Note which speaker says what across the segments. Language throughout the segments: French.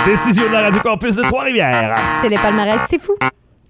Speaker 1: Décision de la Radio Campus de Trois-Rivières.
Speaker 2: C'est les palmarès, c'est fou.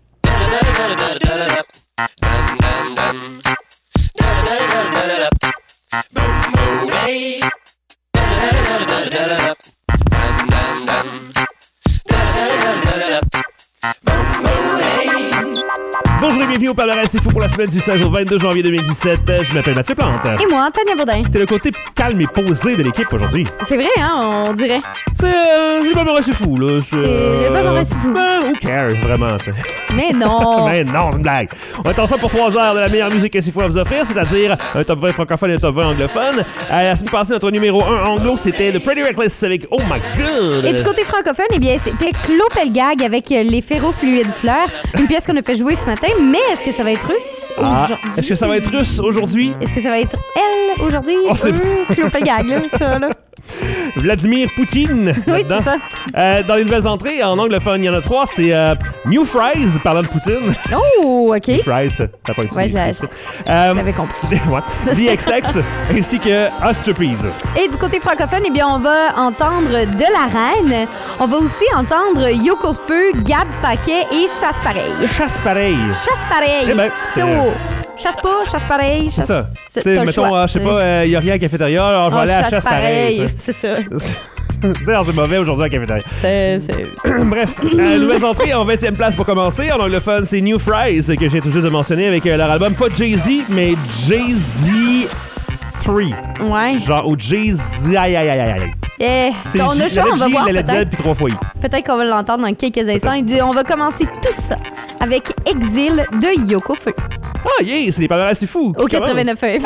Speaker 1: Bonjour et bienvenue au palmarès c'est fou pour la semaine du 16 au 22 janvier 2017. Je m'appelle Mathieu Plante.
Speaker 2: Et moi, Tania Baudin.
Speaker 1: T'es le côté calme et posé de l'équipe aujourd'hui.
Speaker 2: C'est vrai, hein, on dirait.
Speaker 1: C'est le palmarès c'est fou, là.
Speaker 2: C'est le palmarès c'est fou.
Speaker 1: Who cares, vraiment, tu sais.
Speaker 2: Mais non.
Speaker 1: Mais non, c'est une blague. On va être ensemble pour 3 heures de la meilleure musique que c'est fou à vous offrir, c'est-à-dire un top 20 francophone et un top 20 anglophone. La semaine passée, notre numéro 1 anglo, c'était The Pretty Reckless avec Oh My God.
Speaker 2: Et du côté francophone, eh bien, c'était Claude Pelgag avec les ferrofluides fleurs. Une pièce qu'on a fait jouer ce matin, mais est-ce que ça va être russe aujourd'hui?
Speaker 1: Est-ce que ça va être russe aujourd'hui?
Speaker 2: Est-ce que ça va être elle aujourd'hui?
Speaker 1: Oh, c'est
Speaker 2: Claude Pelgag, là, ça, là.
Speaker 1: Vladimir Poutine.
Speaker 2: Oui, c'est ça.
Speaker 1: Dans les nouvelles entrées, en anglophone, il y en a 3. C'est New Fries, parlant de Poutine.
Speaker 2: Oh, OK.
Speaker 1: New Fries, t'as pas
Speaker 2: Ouais, je l'avais compris.
Speaker 1: Ouais. The XX, ainsi que Osterpeas.
Speaker 2: Et du côté francophone, eh bien, on va entendre De la Reine. On va aussi entendre Yoko Feu, Gab Paquet et Chasse Pareil.
Speaker 1: Chasse Pareil.
Speaker 2: Chasse Pareil.
Speaker 1: Eh ben,
Speaker 2: chasse pas, chasse pareil.
Speaker 1: C'est ça.
Speaker 2: T'as
Speaker 1: Tu sais,
Speaker 2: le
Speaker 1: mettons,
Speaker 2: choix.
Speaker 1: je sais pas, il y a rien à la cafétéria, alors je vais aller à Chasse Pareil.
Speaker 2: C'est ça.
Speaker 1: Tu sais, c'est mauvais aujourd'hui à la cafétéria.
Speaker 2: C'est...
Speaker 1: Bref, nouvelles entrées en 20e place pour commencer. En anglophone, c'est New Fries que j'ai tout juste de mentionner avec leur album, pas Jay-Z, mais Jay-Z 3.
Speaker 2: Ouais.
Speaker 1: Genre, ou Jay-Z. C'est
Speaker 2: on a le choix, on va voir
Speaker 1: la
Speaker 2: peut-être.
Speaker 1: Z puis 3 fois I.
Speaker 2: Peut-être qu'on va l'entendre dans quelques instants. Et on va commencer tout ça avec Exil de Yoko Feu.
Speaker 1: Ah, yeah, c'est des palmarès, c'est fou.
Speaker 2: Au 89 FM.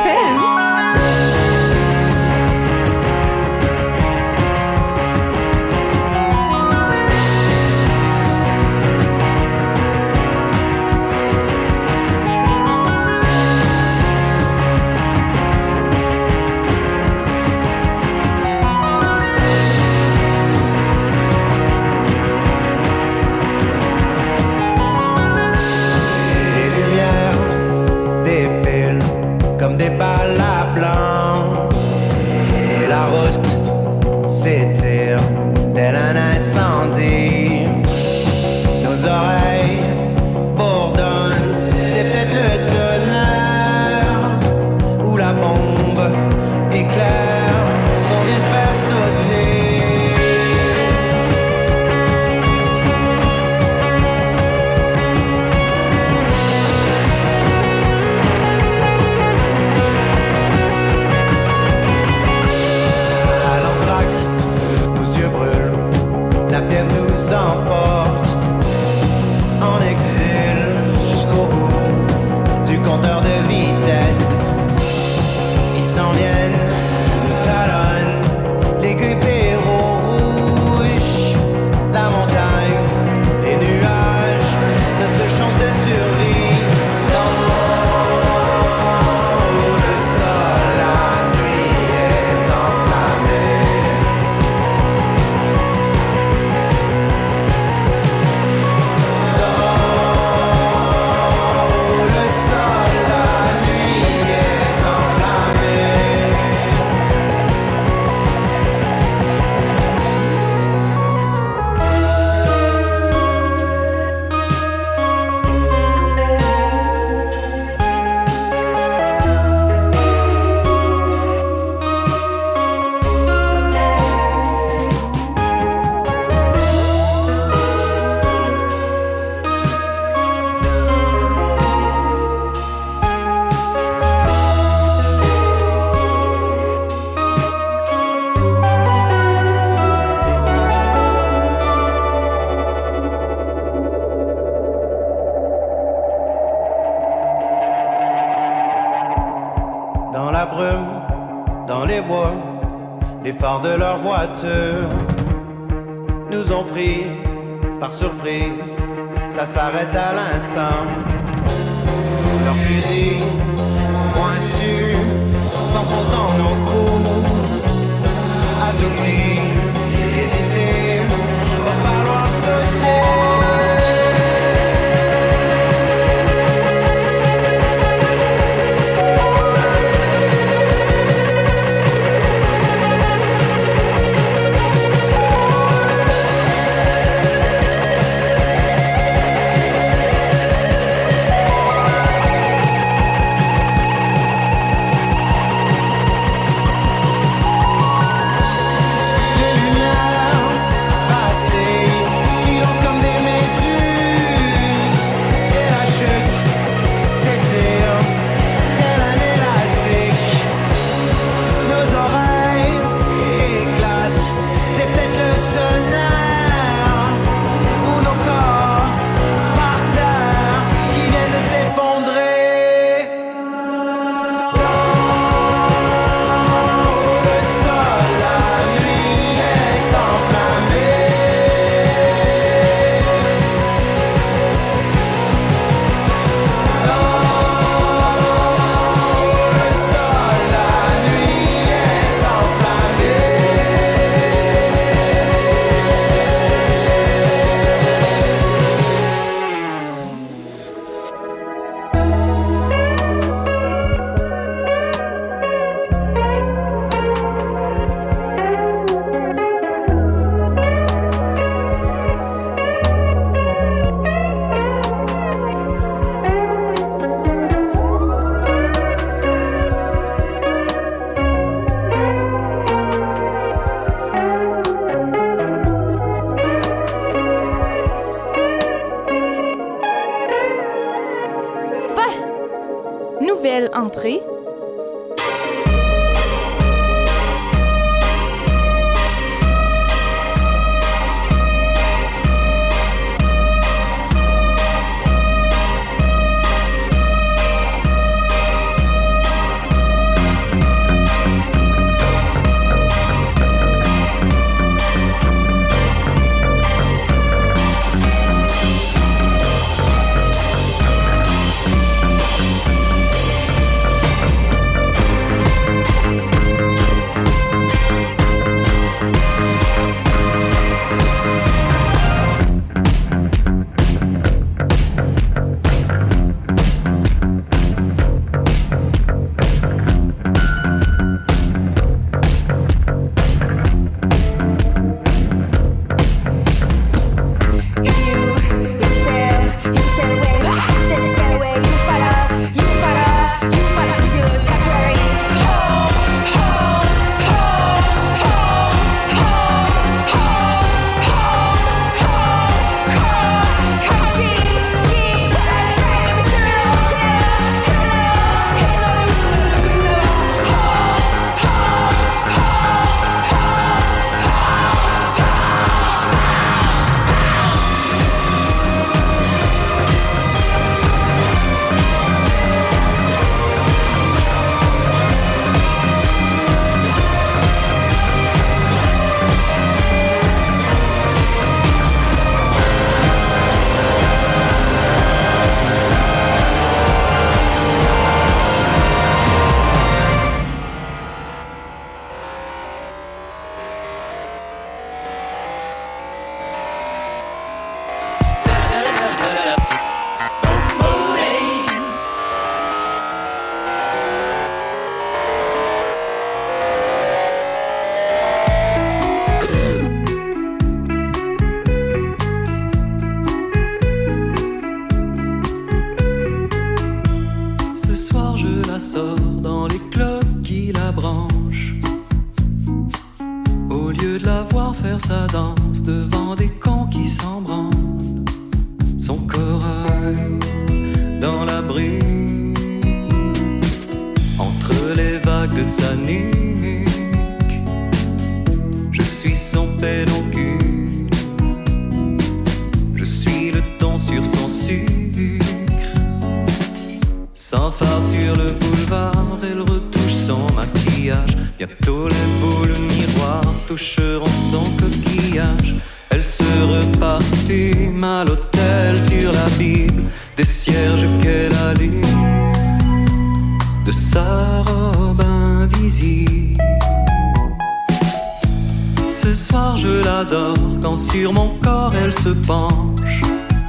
Speaker 3: Les phares de leur voiture nous ont pris par surprise, ça s'arrête à l'instant. Leurs fusils pointus s'enfoncent dans nos coups. À tout prix, résister, va falloir sauter.
Speaker 2: entrer.
Speaker 4: sa danse devant des cons qui s'en branlent. Son corail dans la brume, entre les vagues de sa nuque, je suis son pédoncule, je suis le ton sur son sucre. Sans phare sur le boulevard, elle retouche son maquillage. Bientôt les boules miroirs toucheront son coquillage. Elle se reparfume à l'hôtel sur la Bible des cierges qu'elle allume de sa robe invisible. Ce soir je l'adore quand sur mon corps elle se penche.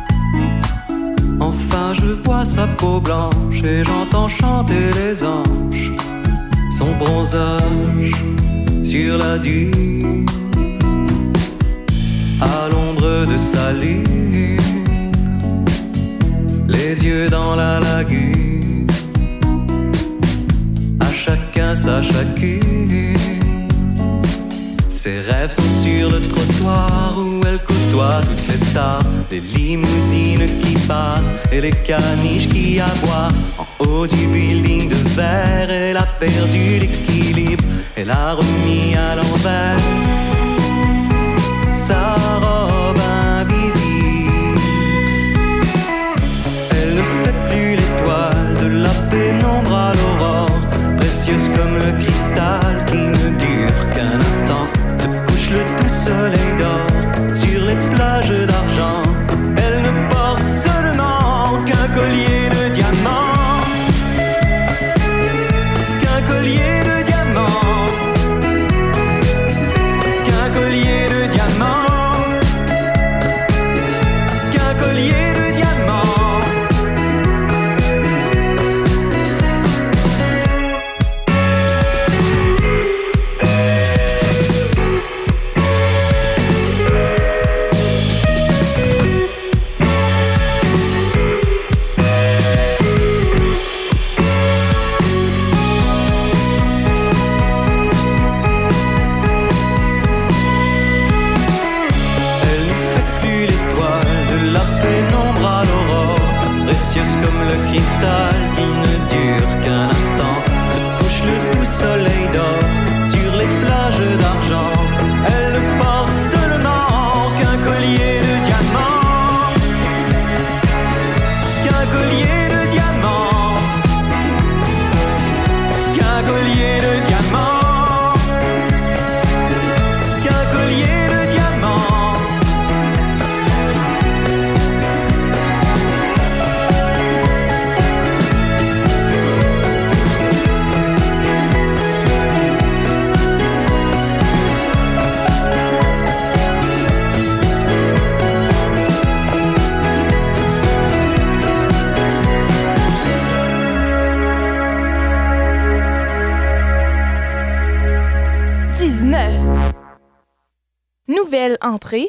Speaker 4: Enfin je vois sa peau blanche et j'entends chanter les anges. Son bronzage sur la dune, à l'ombre de sa lune, les yeux dans la lagune, à chacun sa chacune. Ses rêves sont sur le trottoir où elle côtoie toutes les stars, les limousines qui passent et les caniches qui aboient. En haut du building de verre, elle a perdu l'équilibre, elle a remis à l'envers sa robe invisible. Elle ne fait plus l'étoile de la pénombre à l'aurore, précieuse comme le cristal qui ne dure qu'un instant. Se couche le doux soleil d'or sur les plages d'argent. Elle ne porte seulement qu'un collier de diamants, qu'un collier de diamants, qu'un collier de diamants, qu'un collier de diamants.
Speaker 5: nouvelle entrée.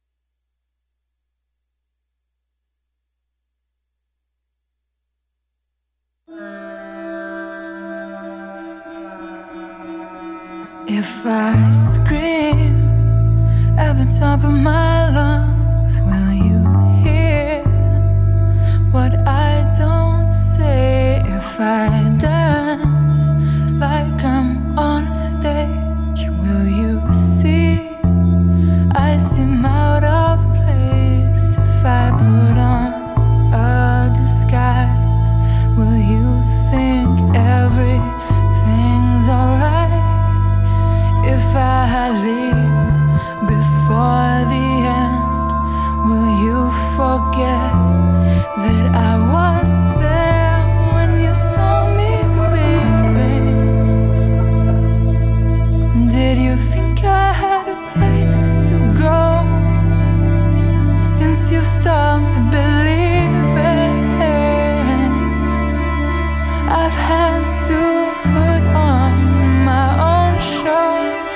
Speaker 6: If I scream at the top of my lungs, will you hear what I don't say? If I dance like I'm on a stage, will you see I seem out of place? If I put on a disguise, will you think everything's alright? If I leave before the end, will you forget that I was there when you saw me leaving? Did you think I had a place to go since you've stopped believing? I've had to put on my own show.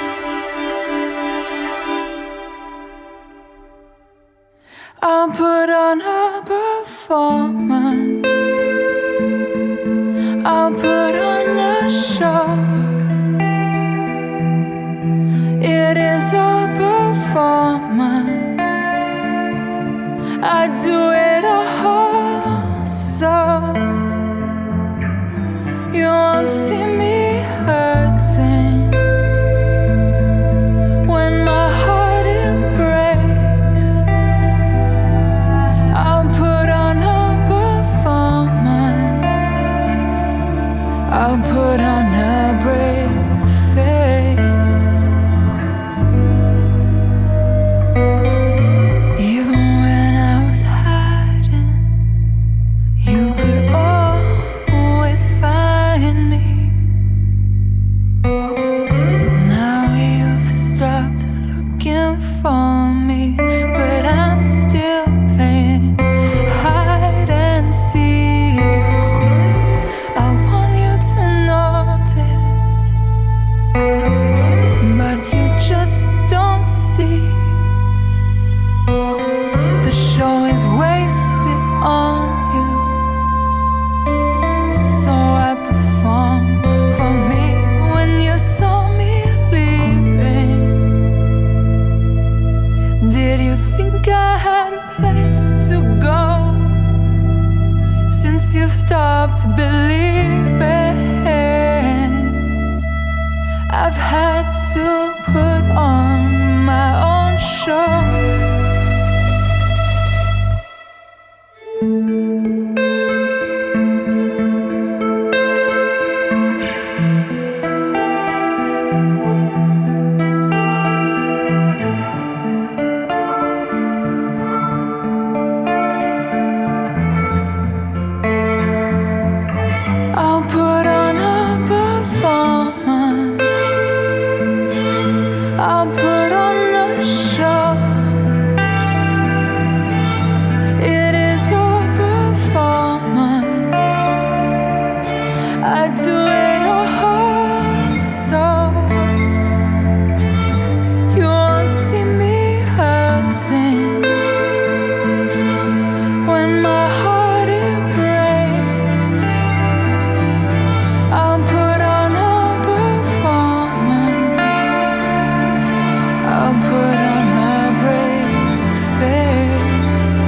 Speaker 6: I'll put on a performance. I'll put on a show. It is a performance. I do it all, so you won't see me hurting when my heart it breaks. I'll put on a performance. I'll put on a brave face. Even when I was hiding, you could always find me. Now you've stopped looking for me, but I'm still playing hide and seek. I want you to notice, but you just don't see. The show is wasted on you, so I perform for me when you saw me leaving. Did you think I had a place to go since you've stopped believing? I've had to put on my own show. I'll put on a performance. I'll put on a show. It is a performance. I do it all, so you won't see me hurting when my heart it breaks. I'll put on a performance. I'll put on a brave face.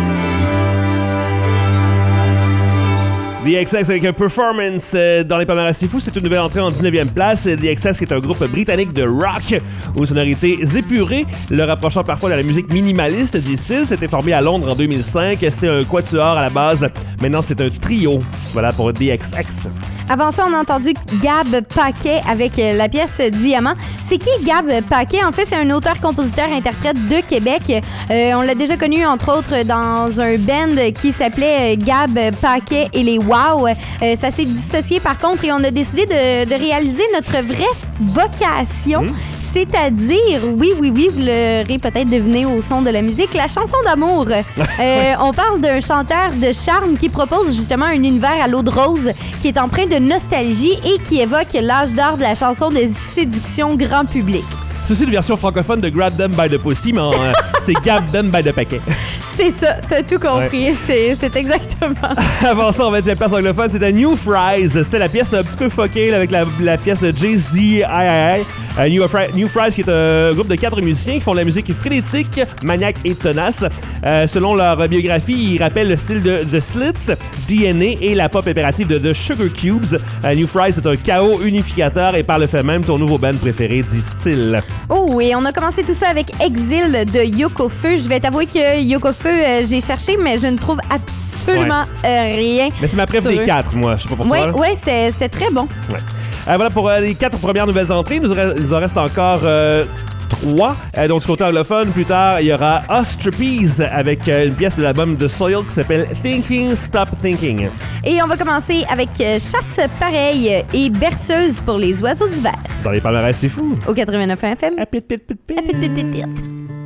Speaker 1: The XX avec un performance dans les palmarès c'est fou, c'est une nouvelle entrée en 19e place. The XX qui est un groupe britannique de rock aux sonorités épurées, le rapprochant parfois de la musique minimaliste du style. C'était formé à Londres en 2005. C'était un quatuor à la base. Maintenant, c'est un trio. Voilà pour The XX.
Speaker 2: Avant ça, on a entendu Gab Paquet avec la pièce Diamant. C'est qui Gab Paquet? En fait, c'est un auteur-compositeur-interprète de Québec. On l'a déjà connu, entre autres, dans un band qui s'appelait Gab Paquet et les Wow. Ça s'est dissocié, par contre, et on a décidé de réaliser notre vraie vocation. C'est-à-dire, oui, vous l'aurez peut-être deviné au son de la musique, la chanson d'amour. On parle d'un chanteur de charme qui propose justement un univers à l'eau de rose qui est empreint de nostalgie et qui évoque l'âge d'or de la chanson de séduction grand public.
Speaker 1: C'est aussi une version francophone de Grab Them by the Pussy, mais c'est Gab Them by the Paquet.
Speaker 2: C'est ça, t'as tout compris. Ouais. C'est exactement.
Speaker 1: Avant ça, en 20e place anglophone, c'était New Fries. C'était la pièce un petit peu fuckée là, avec la pièce Jay-Z New Fries, qui est un groupe de 4 musiciens qui font de la musique frénétique, maniaque et tenace. Selon leur biographie, ils rappellent le style de The Slits, DNA et la pop impérative de The Sugar Cubes. New Fries est un chaos unificateur et par le fait même ton nouveau band préféré, dit-il.
Speaker 2: Oh, et on a commencé tout ça avec Exil de Yoko Feu. Je vais t'avouer que Yoko Feu, j'ai cherché, mais je ne trouve absolument rien.
Speaker 1: Mais c'est ma préf des 4, moi. Je sais pas pourquoi.
Speaker 2: Oui, c'était très bon.
Speaker 1: Ouais. Voilà pour les 4 premières nouvelles entrées. Il en reste encore 3. Donc, du côté anglophone, plus tard, il y aura Ostrapeze avec une pièce de l'album de Soil qui s'appelle Thinking Stop Thinking.
Speaker 2: Et on va commencer avec Chasse pareille et Berceuse pour les oiseaux d'hiver.
Speaker 1: Dans les palmarès, c'est fou.
Speaker 2: Au 89 FM.
Speaker 1: À pit, pit, pit, pit.
Speaker 2: À pit, pit, pit, pit.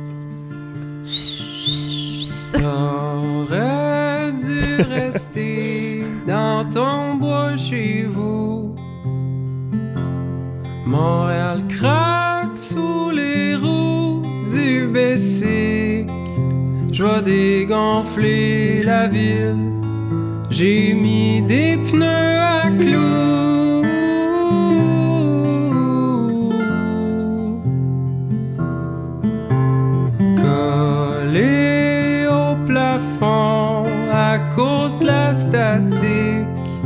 Speaker 6: T'aurais dû rester dans ton bois chez vous. Montréal craque sous les roues du Bessic. Je vais dégonfler la ville. J'ai mis des pneus à clous. Collé au plafond à cause de la statique.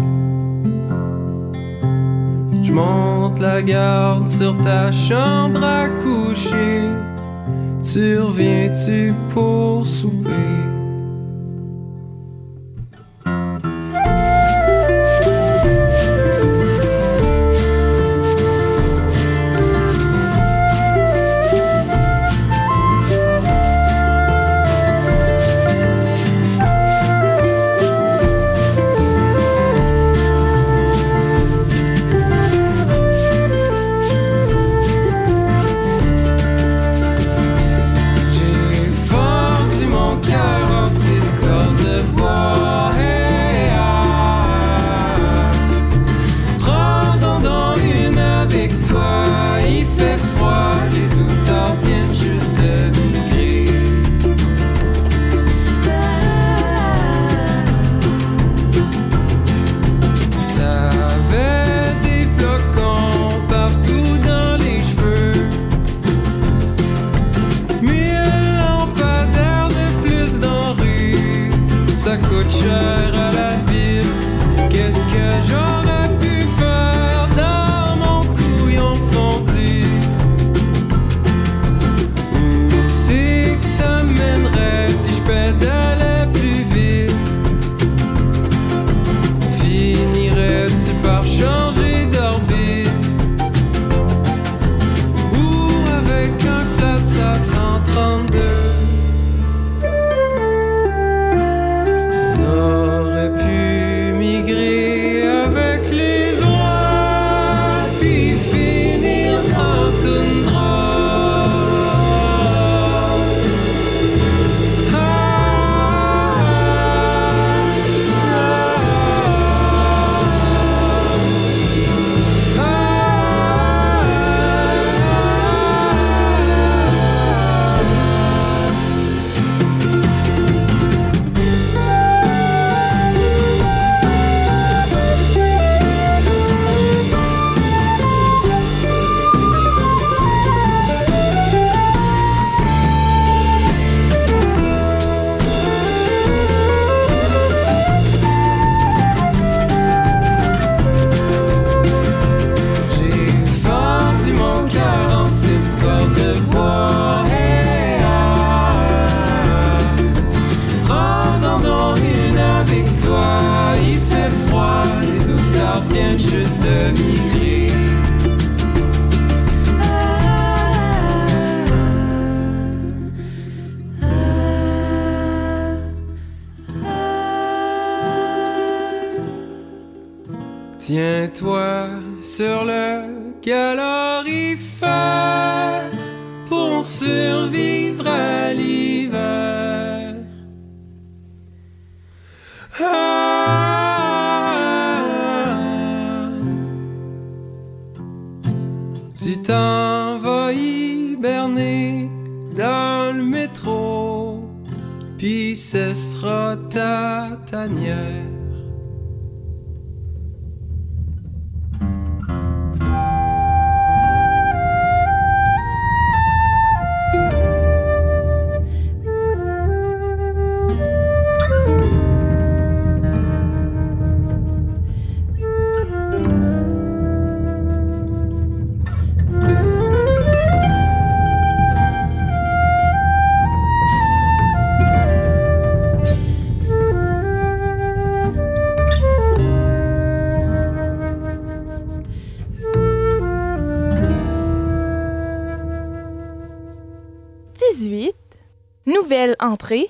Speaker 6: Je monte la garde sur ta chambre à coucher. Tu reviens-tu pour souper? Tiens-toi sur le calorifère pour survivre à l'hiver. Tu t'en vas y
Speaker 5: nuit dans le métro, puis ce sera ta tanière.
Speaker 7: Nouvelle entrée.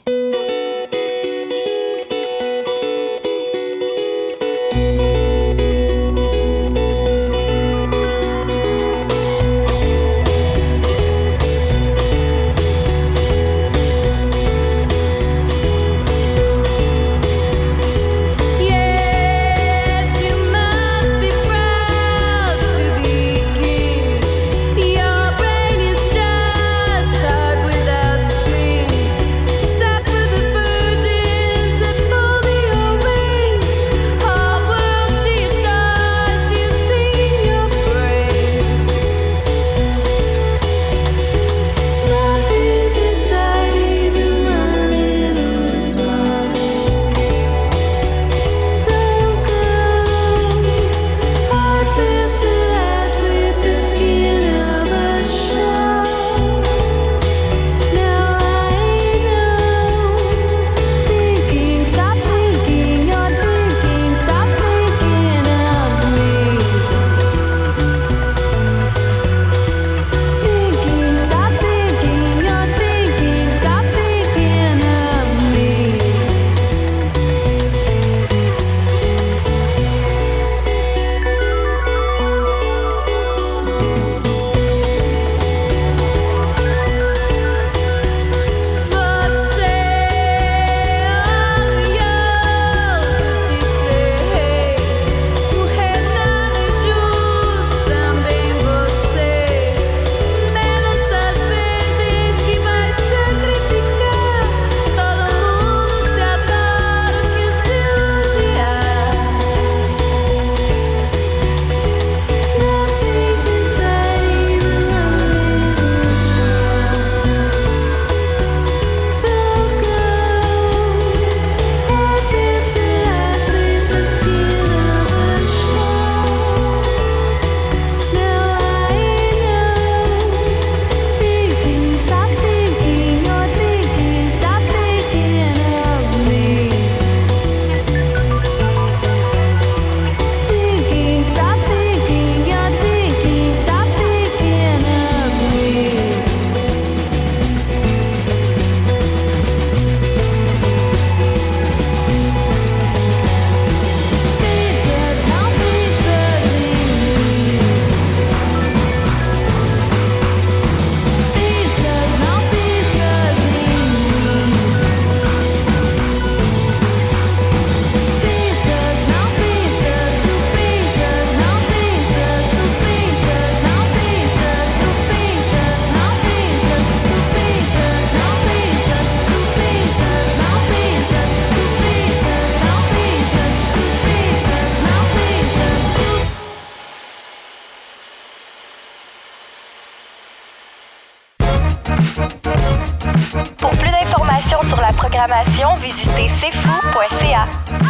Speaker 8: Pour plus d'informations sur la programmation, visitez cfou.ca.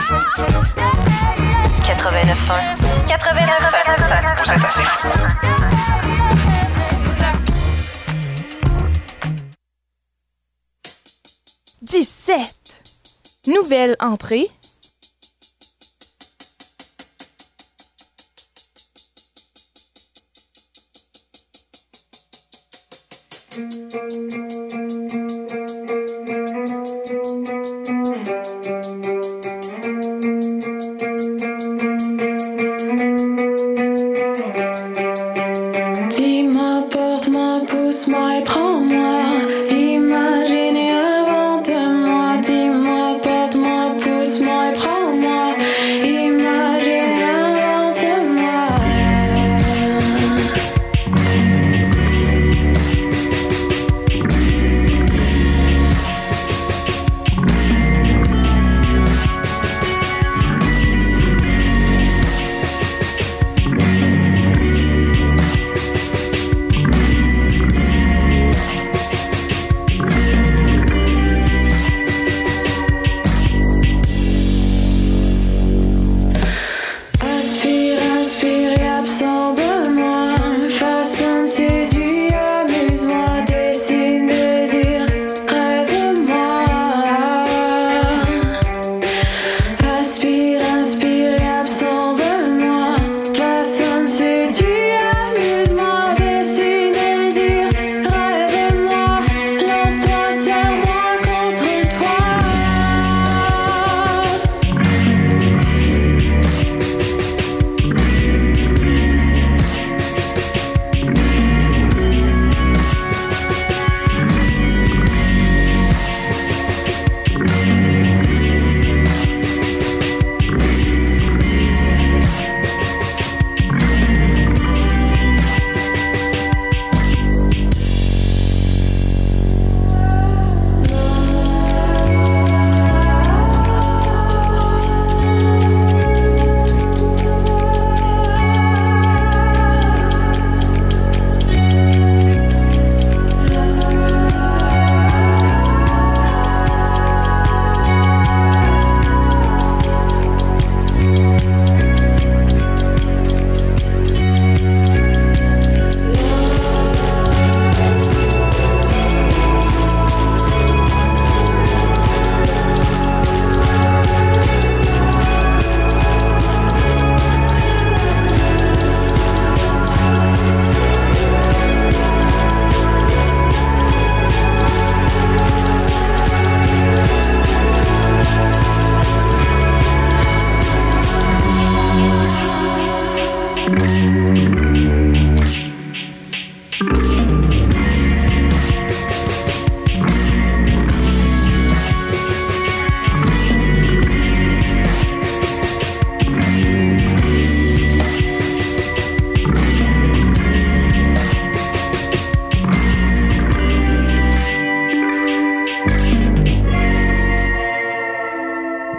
Speaker 8: 89.1 89.1
Speaker 9: Vous êtes assez fou.
Speaker 7: Nouvelle entrée.
Speaker 6: Dis-moi, porte-moi, pousse-moi et prends-moi. Imagine et invente-moi. Dis-moi, porte-moi, pousse-moi et prends-moi. Imagine et invente-moi.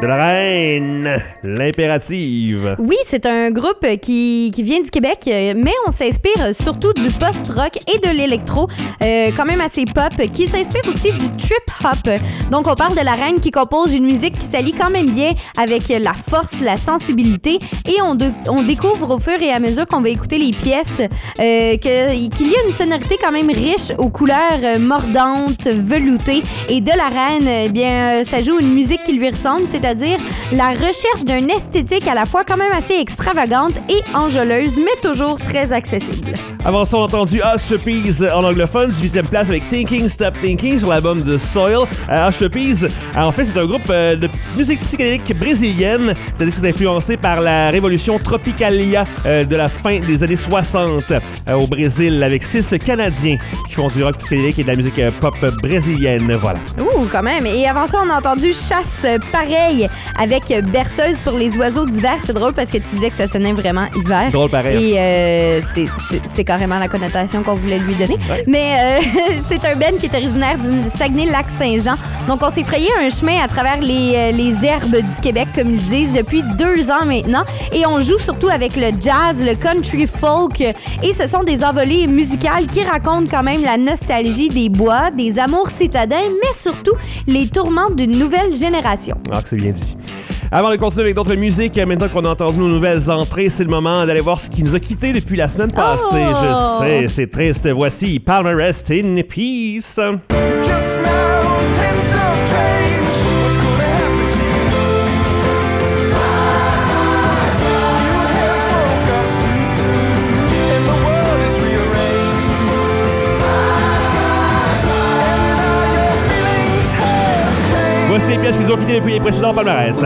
Speaker 1: de la reine, l'impérative.
Speaker 2: Oui, c'est un groupe qui vient du Québec, mais on s'inspire surtout du post-rock et de l'électro, quand même assez pop, qui s'inspire aussi du trip-hop. Donc, on parle de la reine qui compose une musique qui s'allie quand même bien avec la force, la sensibilité, et on découvre au fur et à mesure qu'on va écouter les pièces qu'il y a une sonorité quand même riche aux couleurs mordantes, veloutées, et de la reine, eh bien, ça joue une musique qui lui ressemble, c'est-à-dire la recherche d'une esthétique à la fois quand même assez extravagante et enjôleuse, mais toujours très accessible.
Speaker 1: Avant ça, on a entendu Hush Puppies en anglophone, 18e place avec Thinking Stop Thinking sur l'album de Soil. Hush Puppies, en fait, c'est un groupe de musique psychédélique brésilienne, c'est-à-dire que c'est influencé par la révolution Tropicalia de la fin des années 60 au Brésil, avec 6 Canadiens qui font du rock psychédélique et de la musique pop brésilienne. Voilà.
Speaker 2: Ouh, quand même. Et avant ça, on a entendu Chasse pareil avec Berceuse pour les oiseaux d'hiver. C'est drôle parce que tu disais que ça sonnait vraiment hiver.
Speaker 1: Drôle pareil.
Speaker 2: Et c'est carrément la connotation qu'on voulait lui donner. Ouais. Mais c'est un band qui est originaire du Saguenay-Lac-Saint-Jean. Donc, on s'est frayé un chemin à travers les herbes du Québec, comme ils disent, depuis 2 ans maintenant. Et on joue surtout avec le jazz, le country folk. Et ce sont des envolées musicales qui racontent quand même la nostalgie des bois, des amours citadins, mais surtout les tourments d'une nouvelle génération.
Speaker 1: Ah, que c'est bien dit. Avant de continuer avec d'autres musiques, maintenant qu'on a entendu nos nouvelles entrées, c'est le moment d'aller voir ce qui nous a quittés depuis la semaine passée. Je sais, c'est triste. Voici Palmer Rest in Peace.
Speaker 9: Just mountains of change. What's gonna happen to you? You have woke up too soon, and the world is rearranged. And now your feelings have changed.
Speaker 1: Voici les pièces qui nous ont quittés depuis les précédents palmarès.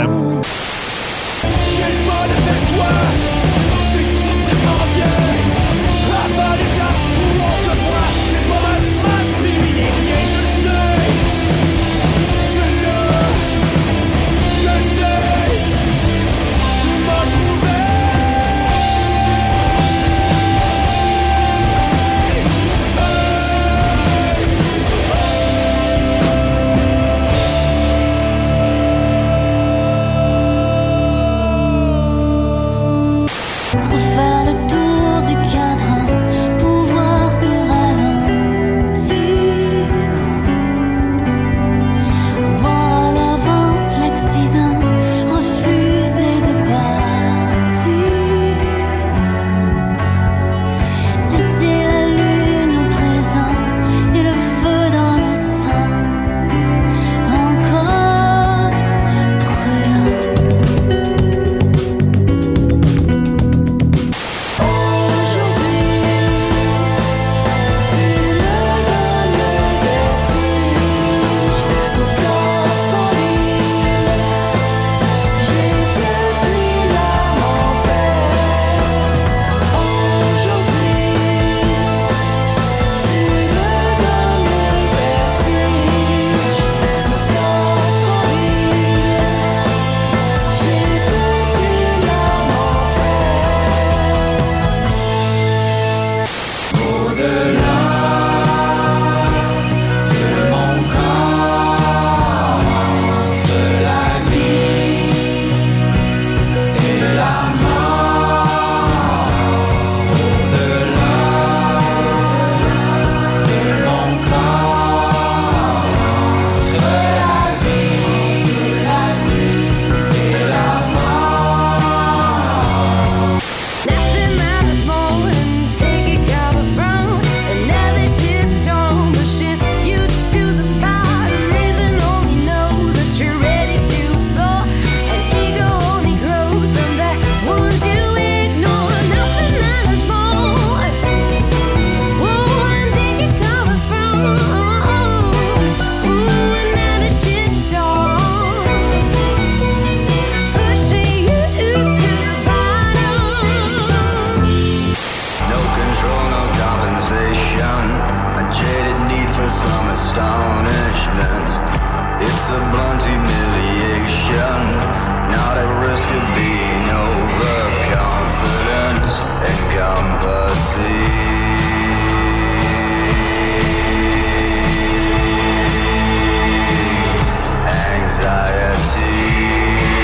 Speaker 3: Anxiety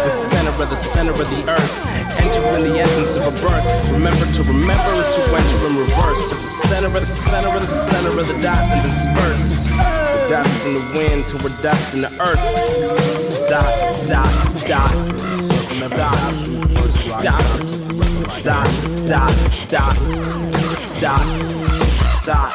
Speaker 10: the center of the earth. Entering the essence of a birth. Remember to remember as you enter in reverse. To the center of the center of the center of the dot and disperse. The dust in the wind to a dust in the earth. Dot, dot, dot. Dot, dot, dot, dot, dot, dot, dot.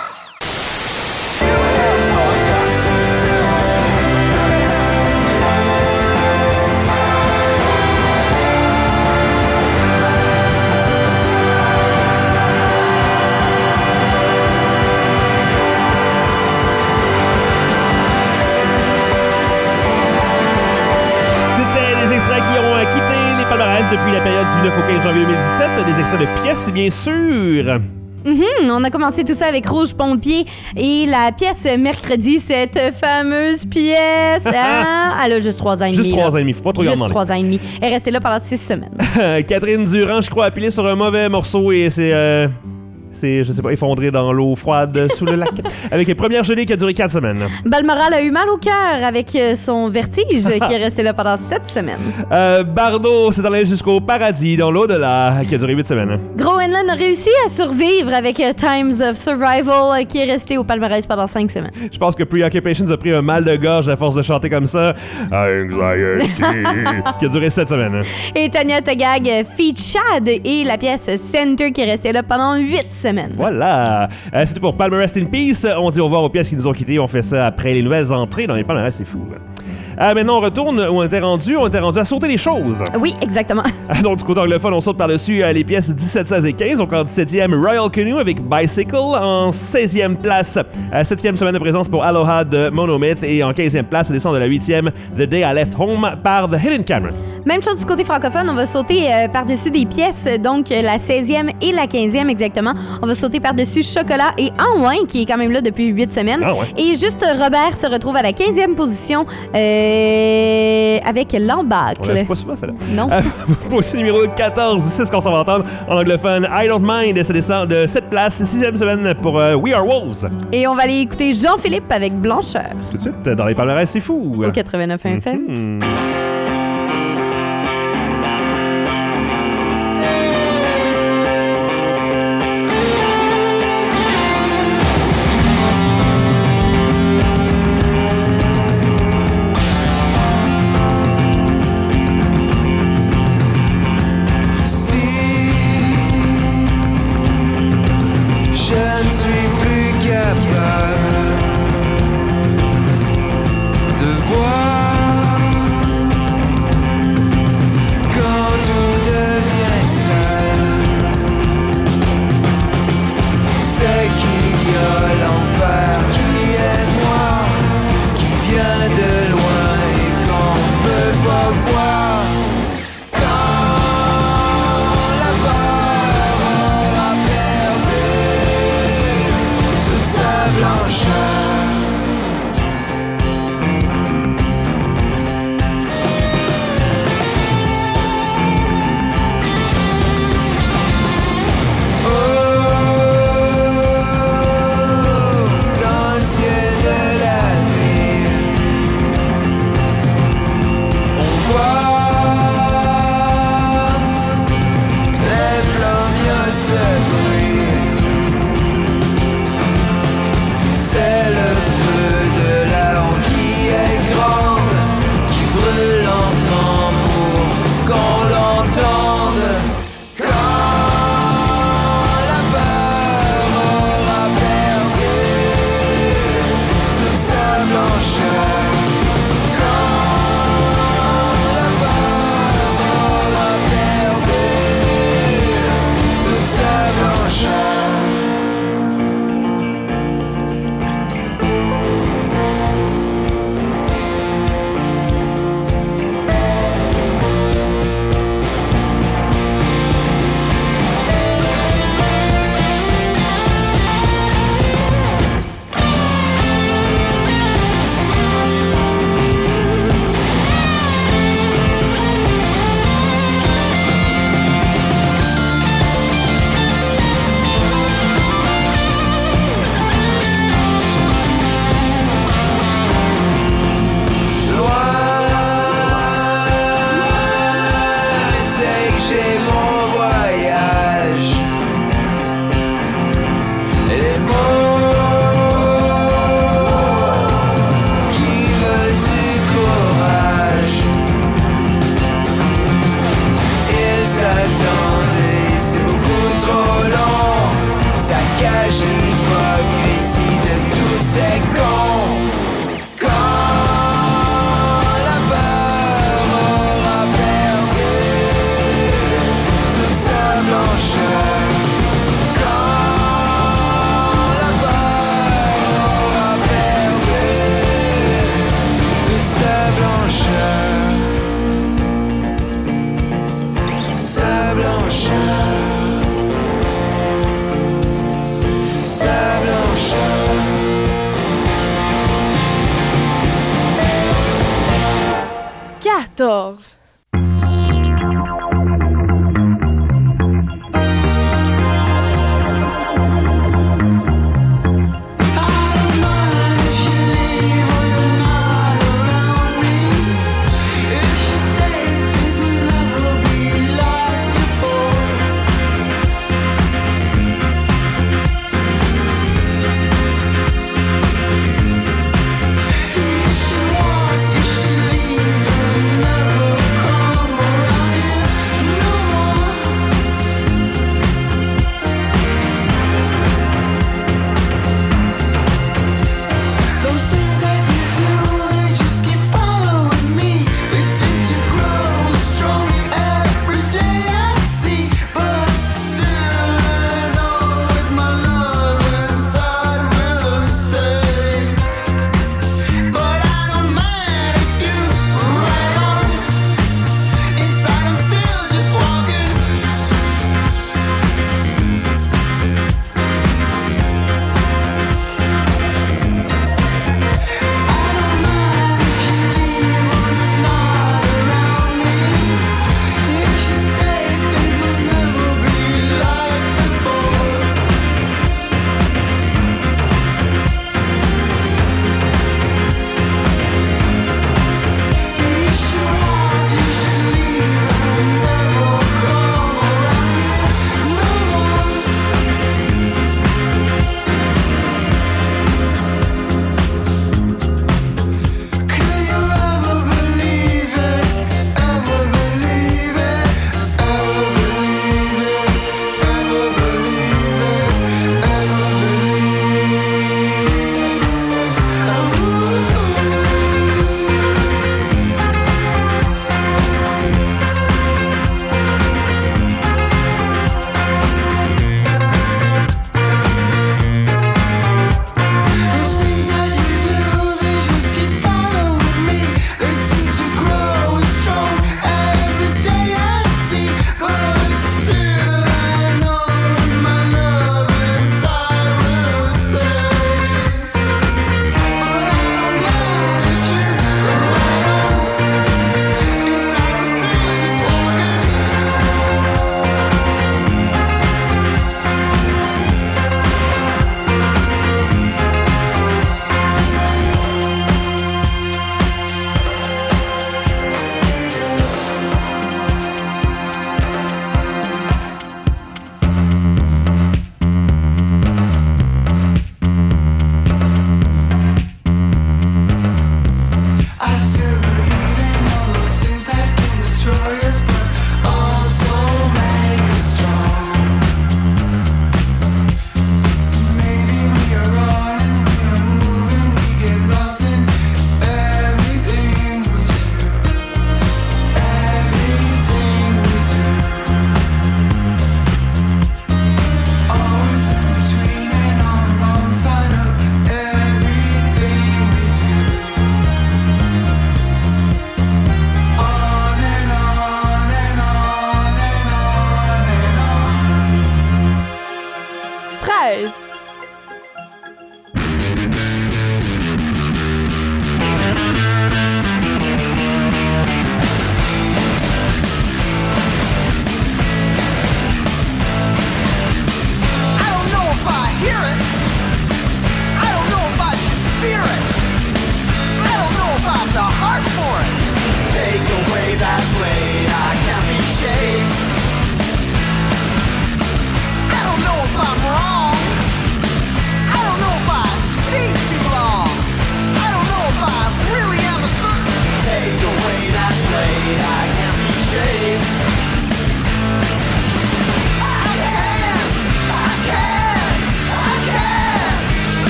Speaker 1: Qui ont quitté les palmarès depuis la période du 9 au 15 janvier 2017. Des extraits de pièces, bien sûr.
Speaker 2: On a commencé tout ça avec Rouge Pompier et la pièce mercredi, cette fameuse pièce. Elle a juste 3 ans et demi.
Speaker 1: Juste 3 ans et demi, faut pas trop
Speaker 2: juste
Speaker 1: demander.
Speaker 2: 3 ans et demi. Elle est restée là pendant 6 semaines.
Speaker 1: Catherine Durand, je crois, appelée sur un mauvais morceau et c'est, je sais pas, effondré dans l'eau froide sous le lac. Avec une première gelée qui a duré 4 semaines.
Speaker 2: Balmoral a eu mal au cœur avec son vertige qui est resté là pendant 7 semaines.
Speaker 1: Bardot s'est allé jusqu'au paradis dans l'au-delà qui a duré 8 semaines.
Speaker 2: Groenland a réussi à survivre avec Times of Survival qui est resté au palmarès pendant 5 semaines.
Speaker 1: Je pense que Preoccupations a pris un mal de gorge à force de chanter comme ça. Anxiety qui a duré 7 semaines.
Speaker 2: Et Tanya Tagag feat. Chad et la pièce Center qui est restée là pendant 8 semaines.
Speaker 1: Voilà. C'était pour Palmer Rest in Peace. On dit au revoir aux pièces qui nous ont quittés. On fait ça après les nouvelles entrées dans les palmarès. C'est fou. Maintenant, on retourne où on était rendu. On était rendu à sauter les choses.
Speaker 2: Oui, exactement.
Speaker 1: Donc, du côté anglophone, on saute par-dessus les pièces 17, 16 et 15. Donc, en 17e, Royal Canoe avec Bicycle. En 16e place, 7e semaine de présence pour Aloha de Monomyth. Et en 15e place, ça descend de la 8e, The Day I Left Home par The Hidden Cameras.
Speaker 2: Même chose du côté francophone, on va sauter par-dessus des pièces. Donc, la 16e et la 15e exactement. On va sauter par-dessus Chocolat et Anouin, qui est quand même là depuis 8 semaines.
Speaker 1: Ah ouais.
Speaker 2: Et juste Robert se retrouve à la 15e position avec L'Embâcle.
Speaker 1: On l'a pas souvent, ça là.
Speaker 2: Non.
Speaker 1: Position numéro 14, c'est ce qu'on s'en va entendre en anglophone. I Don't Mind, ça descend de 7 places, 6e semaine pour We Are Wolves.
Speaker 2: Et on va aller écouter Jean-Philippe avec Blancheur.
Speaker 1: Tout de suite, dans les palmarès, c'est fou.
Speaker 2: Au 89 FM.
Speaker 9: De voir blancheur, sa blancheur, sa blancheur.
Speaker 7: 14.
Speaker 9: You should walk, you should leave, and never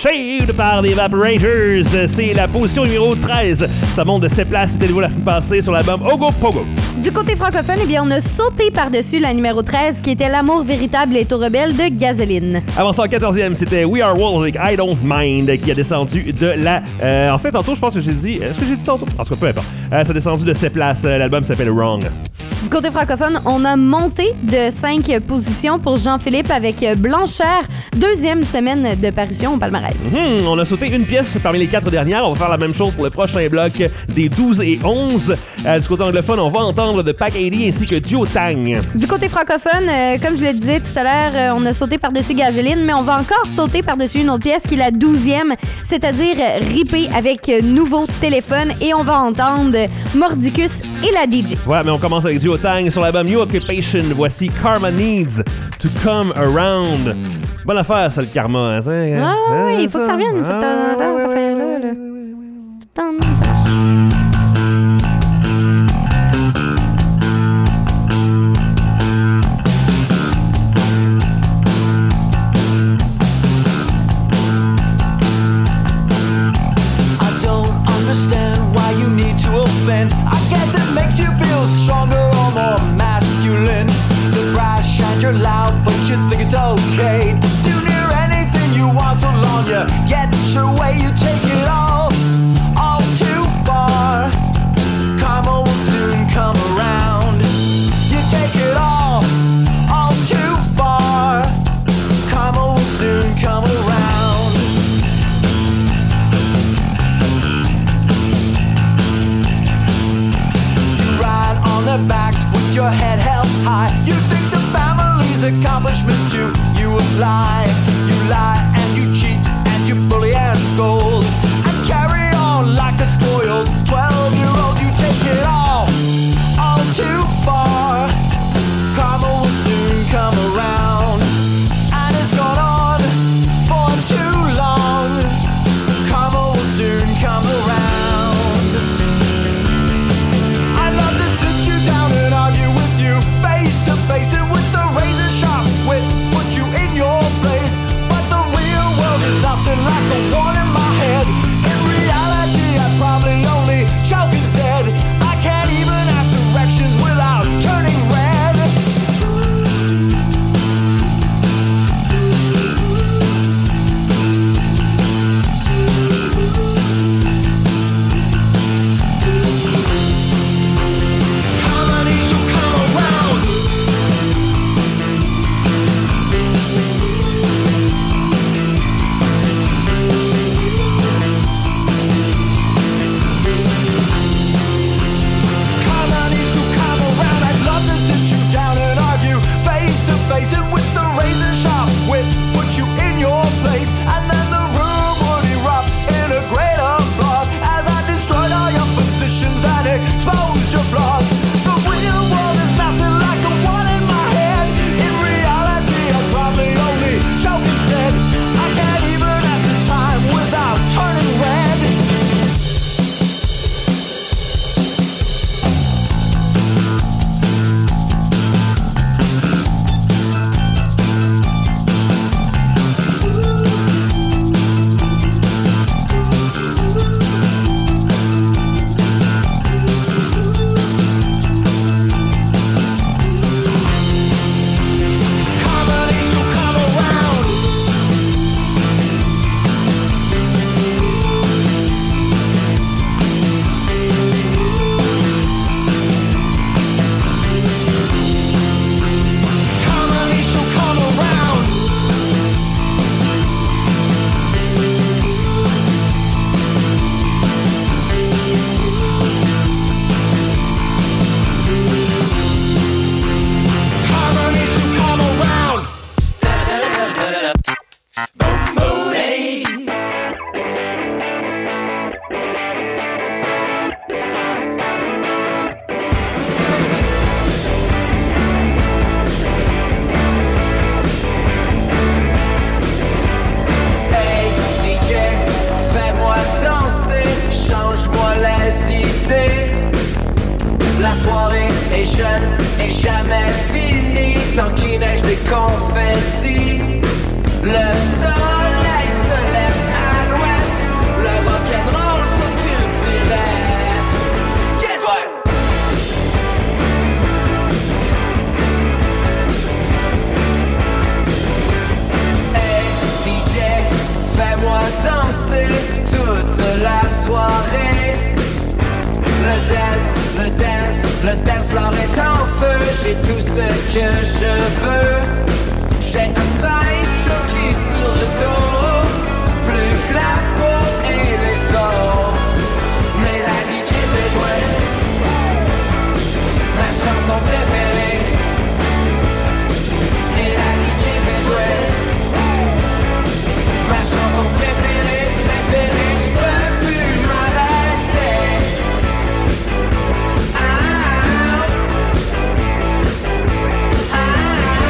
Speaker 1: Shade par les Evaporators. C'est la position numéro 13. Ça monte de 7 places. C'était nouveau la semaine passée sur l'album Ogo Pogo.
Speaker 2: Du côté francophone, eh bien, on a sauté par-dessus la numéro 13 qui était L'amour véritable et taux rebelle de Gasoline.
Speaker 1: Avant ça, en 14e, c'était We Are Wolves avec I Don't Mind qui a descendu de la... en fait, tantôt, je pense que j'ai dit... Est-ce que j'ai dit tantôt? En tout cas, peu importe. Ça a descendu de 7 places. L'album s'appelle Wrong.
Speaker 2: Du côté francophone, on a monté de 5 positions pour Jean-Philippe avec Blanchère, deuxième semaine de parution au palmarès.
Speaker 1: On a sauté une pièce parmi les 4 dernières. On va faire la même chose pour le prochain bloc des 12 et 11. Du côté anglophone, on va entendre The Pack 80 ainsi que Duo Tang.
Speaker 2: Du côté francophone, comme je le disais tout à l'heure, on a sauté par-dessus Gasoline, mais on va encore sauter par-dessus une autre pièce qui est la 12e, c'est-à-dire Ripé avec Nouveau Téléphone, et on va entendre Mordicus et la DJ.
Speaker 1: Voilà, mais on commence avec Duo Tang sur l'album New Occupation. Voici Karma Needs to Come Around. Bonne affaire, ça, le karma. Hein,
Speaker 2: oui, il faut que ça revienne. Il faut que t'entends cette affaire-là. Là. Tout le temps, ça marche.
Speaker 11: I guess it makes you feel stronger or more masculine. The brass shines, you're loud, but you think it's okay to do near anything you want so long you get your way. You take it all too far. Karma will soon come around. You take it all too far. Karma will soon come around. Their backs with your head held high. You think the family's accomplishments you apply. You lie and you cheat and you bully and scold and carry on like a spoiled 12-year-old. You take it all too far. Karma will soon come around, and it's gone on for too long. Karma will soon come around. Facing with the razor sharp wit, put you in your place. But the real world is nothing like the one in my head. In reality, I probably only choke instead. I can't even ask directions without turning red. Karma needs to come around. Facing with the razor sharp wit, put you in your place, and then the room would erupt in a great applause as I destroyed all your positions and exposed your flaws. The real world is nothing like the one in my head. In reality, I probably only choke instead. I can't even ask the time without turning red.
Speaker 3: des confettis. Le soleil se lève
Speaker 11: ce que je veux. J'ai un sideshow qui sur le dos, plus que la peau et les os. Mais la DJ fait jouer ma chanson préférée. Et la DJ fait jouer ma chanson préférée, préférée. J'peux plus m'arrêter. Ah, ah, ah.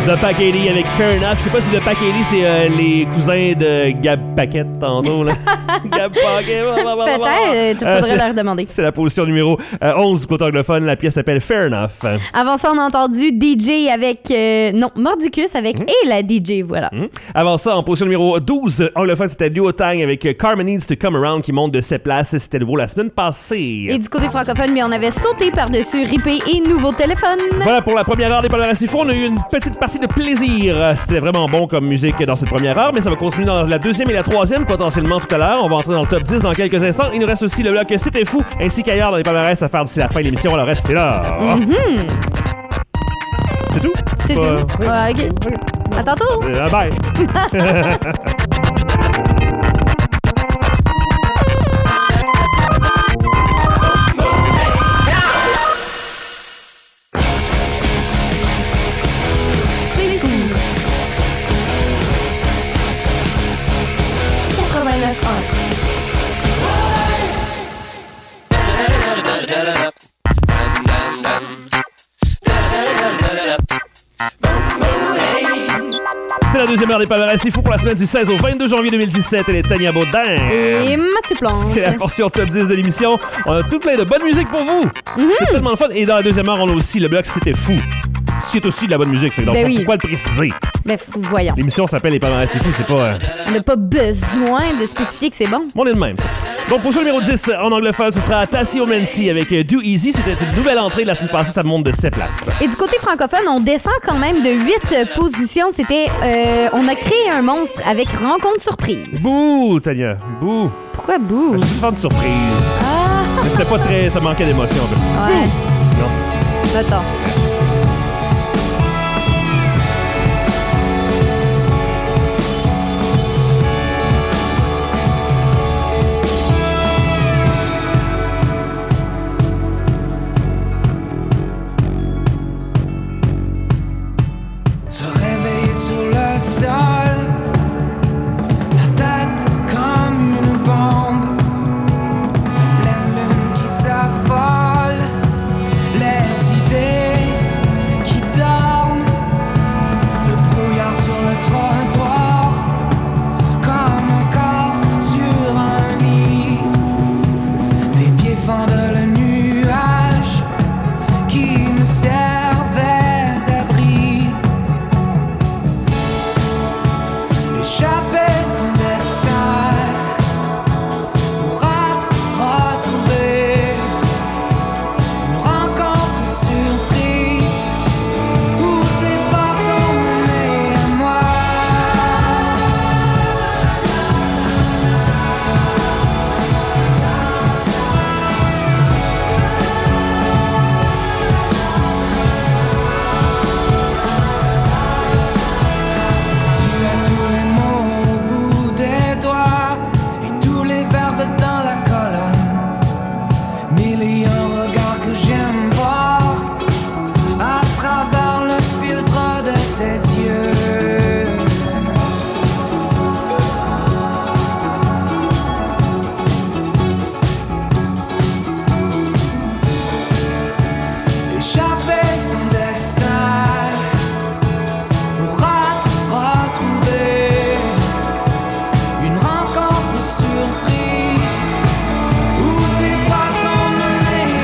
Speaker 1: The Pack-80 avec Fair Enough. Je sais pas si The Pack-80 c'est les cousins de Gab Paquette tantôt. Là. Gab Paquette.
Speaker 2: Peut-être, il faudrait leur demander.
Speaker 1: C'est la position numéro 11 du côté anglophone. La pièce s'appelle Fair Enough.
Speaker 2: Avant ça, on a entendu DJ avec... Mordicus avec Et la DJ, voilà.
Speaker 1: Avant ça, en position numéro 12 anglophone, c'était Duo Tang avec Karma Needs to Come Around qui monte de 7 places. C'était nouveau la semaine passée.
Speaker 2: Et du côté francophone, mais on avait sauté par-dessus Ripé et Nouveau Téléphone.
Speaker 1: Voilà pour la première heure des Palmarès Fou. On a eu une petite partie de plaisir. C'était vraiment bon comme musique dans cette première heure, mais ça va continuer dans la deuxième et la troisième potentiellement tout à l'heure. On va entrer dans le top 10 dans quelques instants. Il nous reste aussi le bloc C'était Fou, ainsi qu'ailleurs dans les palmarès à faire d'ici la fin de l'émission. Alors restez là. C'est tout?
Speaker 2: C'est tout. OK. À tantôt.
Speaker 1: Bye. C'est la deuxième heure des Palmarès C'est Fou pour la semaine du 16 au 22 janvier 2017. Elle est Tania Baudin.
Speaker 2: Et Mathieu Plante.
Speaker 1: C'est la portion top 10 de l'émission. On a tout plein de bonne musique pour vous. C'est tellement le fun. Et dans la deuxième heure, on a aussi le bloc C'était Fou. Ce qui est aussi de la bonne musique. Fait donc, pourquoi le préciser?
Speaker 2: Ben, voyons.
Speaker 1: L'émission s'appelle Les Palmarès C'est Fou, c'est pas...
Speaker 2: On n'a pas besoin de spécifier que c'est bon.
Speaker 1: On est de même. Donc, pour ce numéro 10, en anglophone, ce sera Tassie O'Mancy avec Do Easy. C'était une nouvelle entrée. La semaine passée, ça monte de 7 places.
Speaker 2: Et du côté francophone, on descend quand même de 8 positions. C'était... on a créé un monstre avec Rencontre Surprise.
Speaker 1: Bouh, Tania. Bouh.
Speaker 2: Pourquoi bouh?
Speaker 1: Je suis fan de surprise.
Speaker 2: Ah!
Speaker 1: Mais c'était pas très... Ça manquait d'émotion.
Speaker 2: Ouais.
Speaker 1: Non.
Speaker 2: Attends.
Speaker 5: Se réveiller sur le sol, la tête comme une bombe, en pleine lune qui s'affole, les idées qui dorment, le brouillard sur le trottoir, comme un corps sur un lit, des pieds fendent le nuage qui me servait d'abri. Échapper son destin pour retrouver une rencontre surprise où tes pas t'ont mené à moi. Tu as tous les mots au bout des doigts et tous les verbes dans la colonne. Mille et un regards que j'aime voir à travers le filtre de tes yeux. Échapper son destin pour retrouver une rencontre surprise où tes pas t'ont mené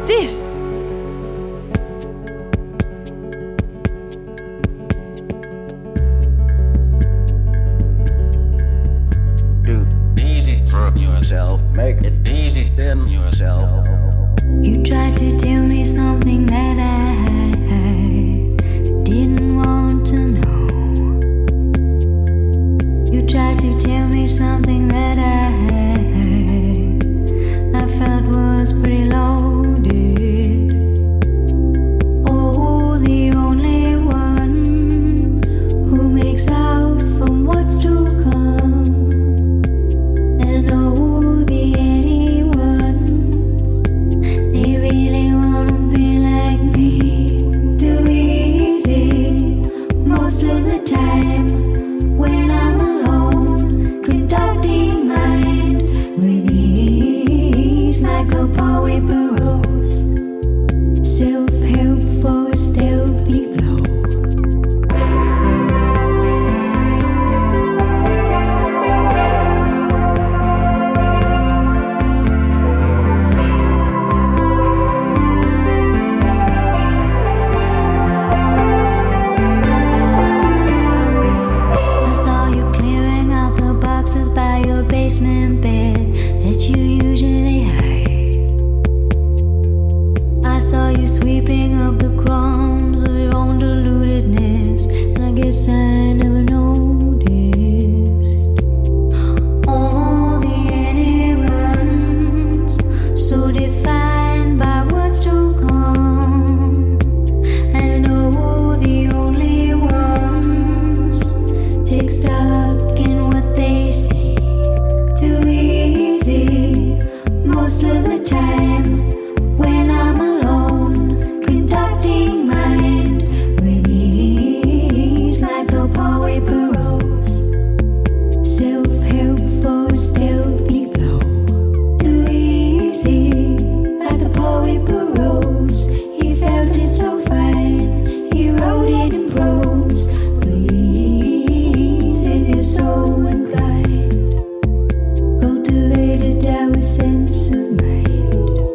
Speaker 7: 10.
Speaker 12: Do easy for yourself. Make it easy in yourself.
Speaker 13: You tried to tell me something that I didn't want to know. You tried to tell me something that I felt was pretty loaded. Oh, the only one who makes out from what's to come. And oh, the anyones, they really wanna be like me. Too easy most of the time when I'm alone, conducting mind with ease like a polyperose. Self-help for a stealthy blow. I saw you clearing out the boxes by your basement bed that you usually hide. I saw you sweeping up the crumbs of your own deludedness, and I guess I never noticed. All the anyones, so defined by what's to come. And oh, the only ones take stock in what they see. Too easy most of the time when I'm alone, conducting mind with ease like a polyperose. Self-help for a stealthy blow. Too easy like a polyperose. He felt it so fine, he wrote it in prose. Please, if you're so inclined, cultivate a Taoist sense of mind.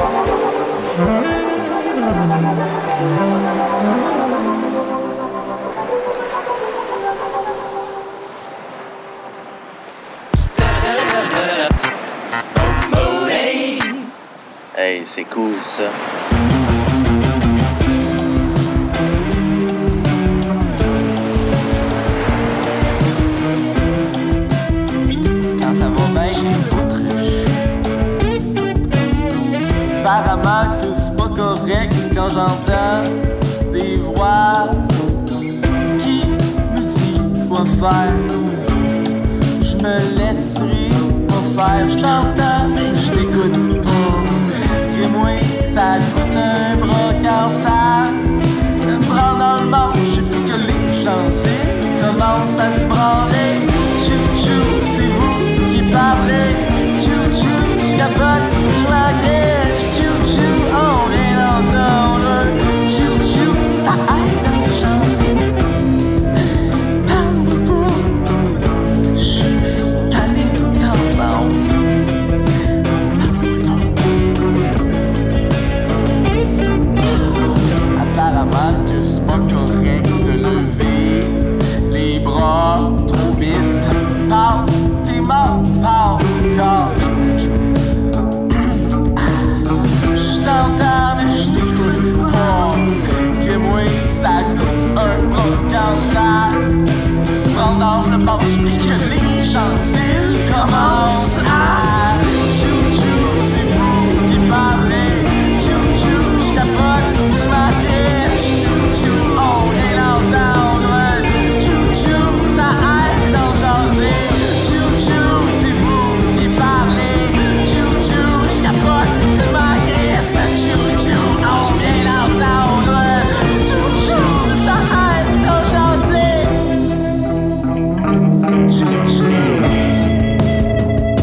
Speaker 12: Hey, c'est cool ça.
Speaker 14: Quand ça va bien, j'ai une autruche. Apparemment que c'est pas correct quand j'entends des voix qui nous disent quoi faire. Je me laisserai pas faire. Je t'entends, je t'écoute pas. Crée-moi, ça coûte un bras quand ça me prend dans le manche. J'ai plus que les chancils commencent à se branler. Chou-chou, c'est vous qui parlez. Chou-chou, je capote la crèche. Chou-chou, on vient d'entendre. Chou-chou, ça aide à chanter. Parle-moi pas, je suis tanné de t'entendre. Apparemment que c'est pas correct de lever les bras trop vite. Parle, t'es mort, parle, cache. Je t'entends mais je t'écoute pas. Que moi ça coûte un bras quand ça prend dans le manche. Puis que les chancils commencent à chou-chou, c'est vous qui parlez. Chou-chou, je capote, je m'affiche. Chou-chou, on vient d'entendre. Chou-chou, ça aide d'en jaser. Chou-chou, c'est vous qui parlez. Chou-chou, je capote, je m'agresse. Chou-chou, on vient d'entendre. Chou-chou, ça aide d'en jaser. Chou-chou.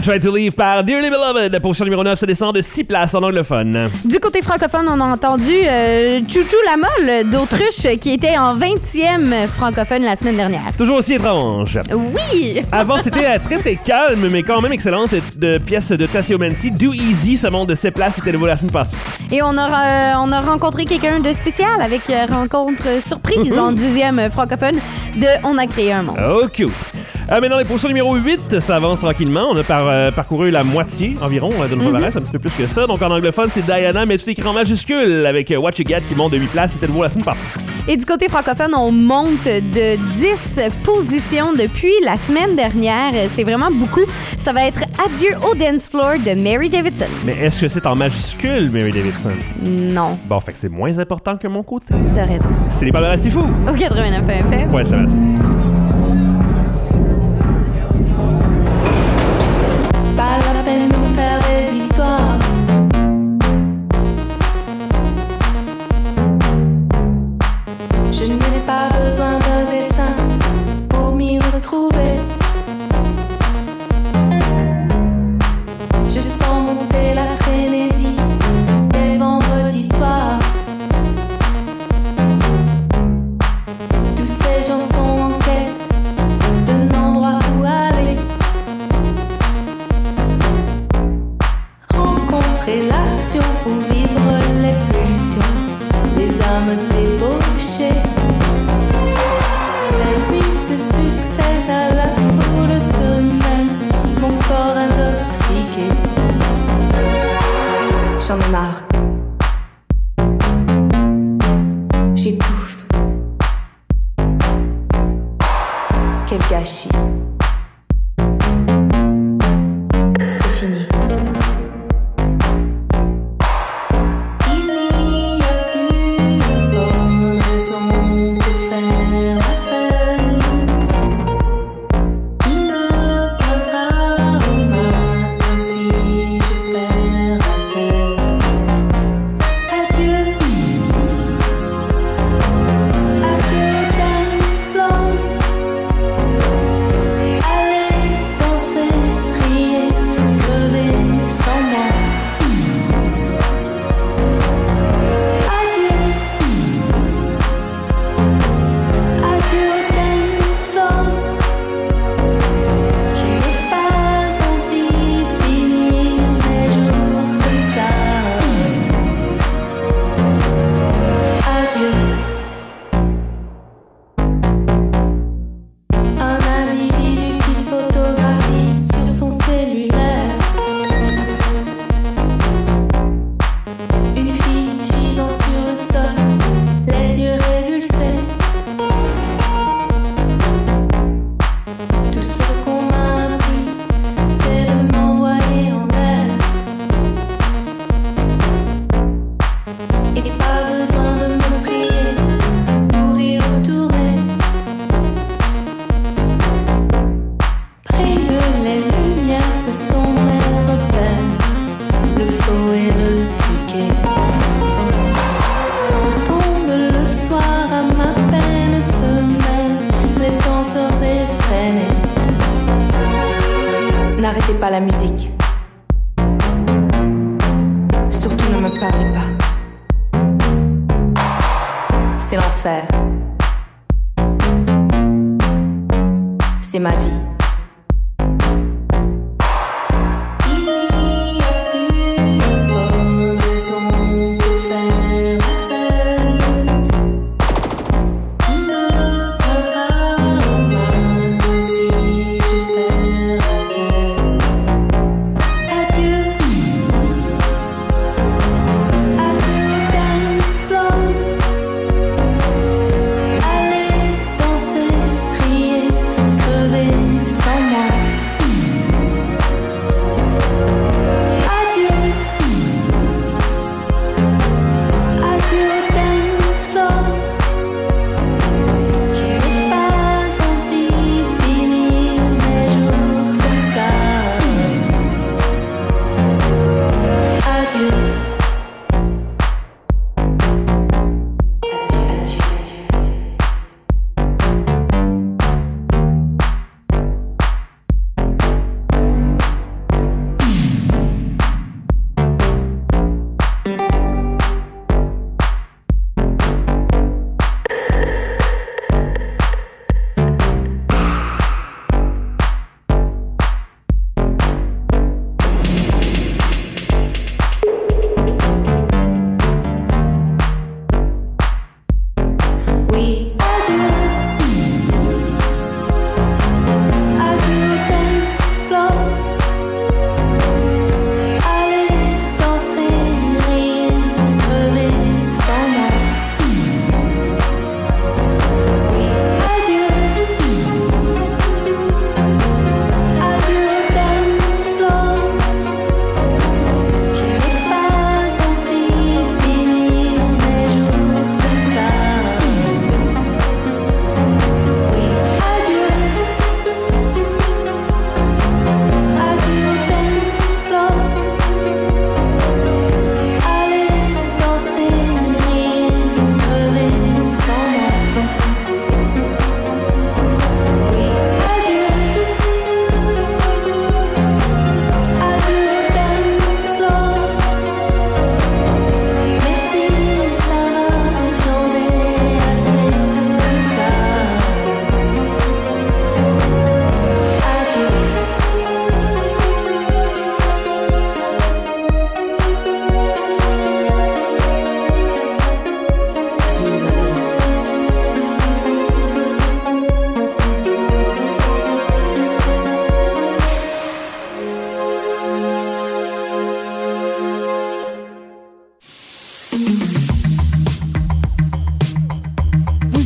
Speaker 1: Try to Leave par Dearly Beloved. Position numéro 9, ça descend de 6 places en anglophone.
Speaker 2: Du côté francophone, on a entendu Chouchou la Molle d'Autruche qui était en 20e francophone la semaine dernière.
Speaker 1: Toujours aussi étrange.
Speaker 2: Oui!
Speaker 1: Avant, c'était très très calme, mais quand même excellente de pièce de Tassio Mansi. Do Easy, ça monte de 7 places, c'était nouveau la semaine passée.
Speaker 2: Et on a rencontré quelqu'un de spécial avec rencontre surprise en 10e francophone de On a créé un monstre.
Speaker 1: Oh, cute. Maintenant, les positions numéro 8, ça avance tranquillement. On a parcouru la moitié environ de nos palmarès, un petit peu plus que ça. Donc en anglophone, c'est Diana, mais tout écrit en majuscule avec What You Get qui monte de 8 places. C'était nouveau la semaine passée.
Speaker 2: Et du côté francophone, on monte de 10 positions depuis la semaine dernière. C'est vraiment beaucoup. Ça va être Adieu au dance floor de Mary Davidson.
Speaker 1: Mais est-ce que c'est en majuscule, Mary Davidson?
Speaker 2: Non.
Speaker 1: Bon, fait que c'est moins important que mon côté.
Speaker 2: T'as raison.
Speaker 1: C'est les palmarès, c'est fou.
Speaker 2: Au 89 FM.
Speaker 1: Ouais, ça va.
Speaker 6: Pas la peine de me faire des histoires. Je n'ai pas besoin d'un dessin pour m'y retrouver. Je sens monter la frénésie des vendredis soirs. Tous ces gens sont en quête d'un endroit où aller. Rencontrer l'action où vibrent les pulsions des âmes débauchées. La nuit se succède à la foule semaine, mon corps intoxiqué. J'en ai marre. J'étouffe. Quel gâchis. C'est fini. Il n'y a plus de bonne raison pour faire la fête. Il me prendra aux mains si je perds la tête. Adieu. Adieu dance floor. Allez danser, riez, crever sans moi. Adieu. Adieu dance floor. Je n'ai pas envie de finir mes jours comme ça. Adieu. Un individu qui se photographie sur son cellulaire. Une fille gisant sur le sol, les yeux révulsés. Tout ce qu'on m'a appris, c'est de m'envoyer en l'air. Et pas besoin de me prier pour y retourner. Brille les lumières, ce sont mes repères, le faux et le truqué. Quand tombe le soir, à ma peine se mêlent les danseurs effrénés. N'arrêtez pas la musique. Surtout ne me parlez pas. C'est l'enfer. C'est ma vie. Il n'y a plus de bonne raison pour faire la fête. Il me prendra aux mains si je perds la tête. Adieu. Adieu dance floor. Allez danser, riez, crever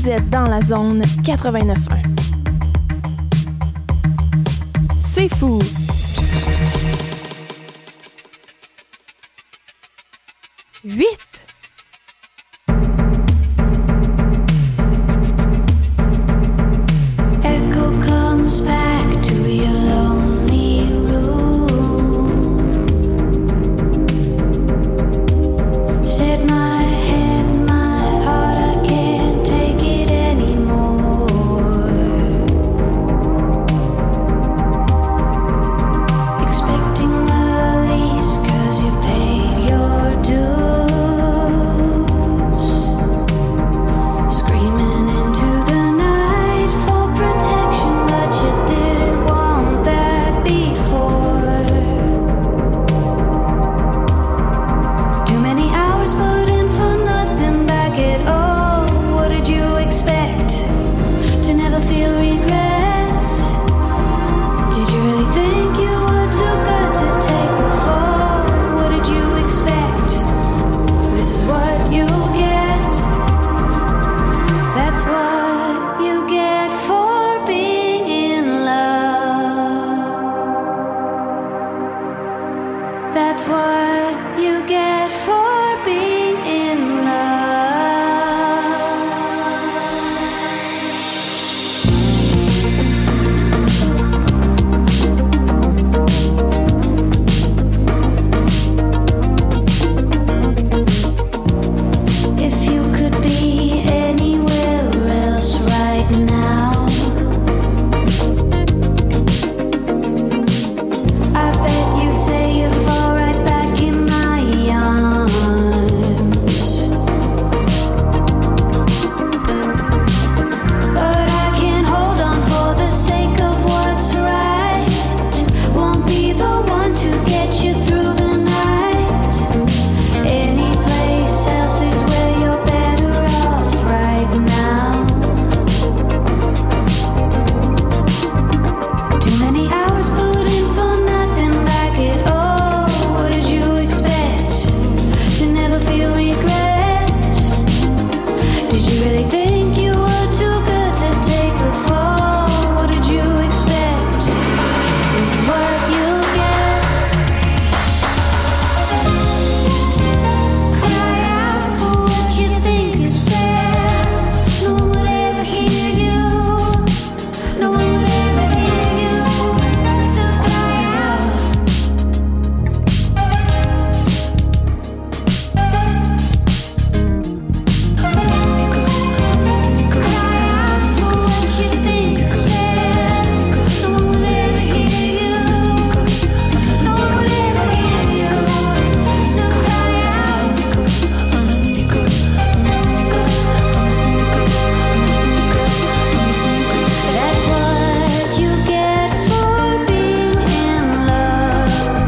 Speaker 7: Vous êtes dans la zone 89.1. C'est fou! Huit.
Speaker 13: Echo comes back to your lonely room. Said my head, my heart, I can't take it anymore. Expecting release 'cause you paid your dues. Screaming into the night for protection, but you didn't want that before. Too many hours put in for nothing back at all. What did you expect? To never feel regret? Did you really think you were too good to take the fall? What did you expect? This is what you'll get. That's what you get for being in love. That's what you get for being in love. If you could be anywhere else right now, I bet you'd say you'd fall right back in my arms. But I can't hold on for the sake of what's right. Won't be the one to get you through the night. Any place else is where you're better off right now. Too many hours put in for nothing back at all. What did you expect? To never feel regret? Did you really think you were too good to take the fall? What did you expect? This is what you'll get. Cry out for what you think is fair. No one would ever hear you. No one would ever hear you. So cry out. Cry out for what you think is fair. No one would ever hear you. No one would ever hear you. So cry out. That's what you get for being in love.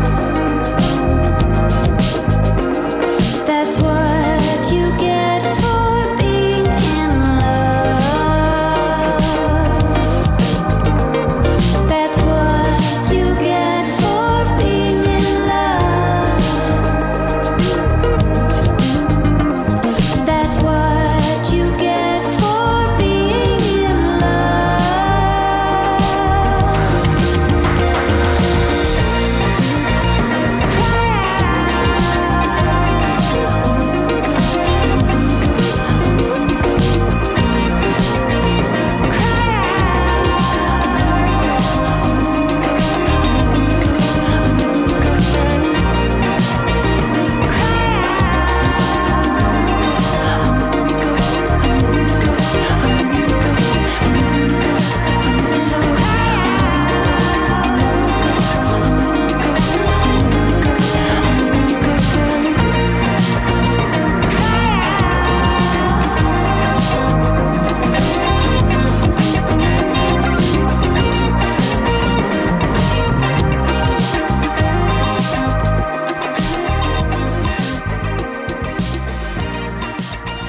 Speaker 13: That's what you get for being in love. That's what you get for being in love. That's what you get for being in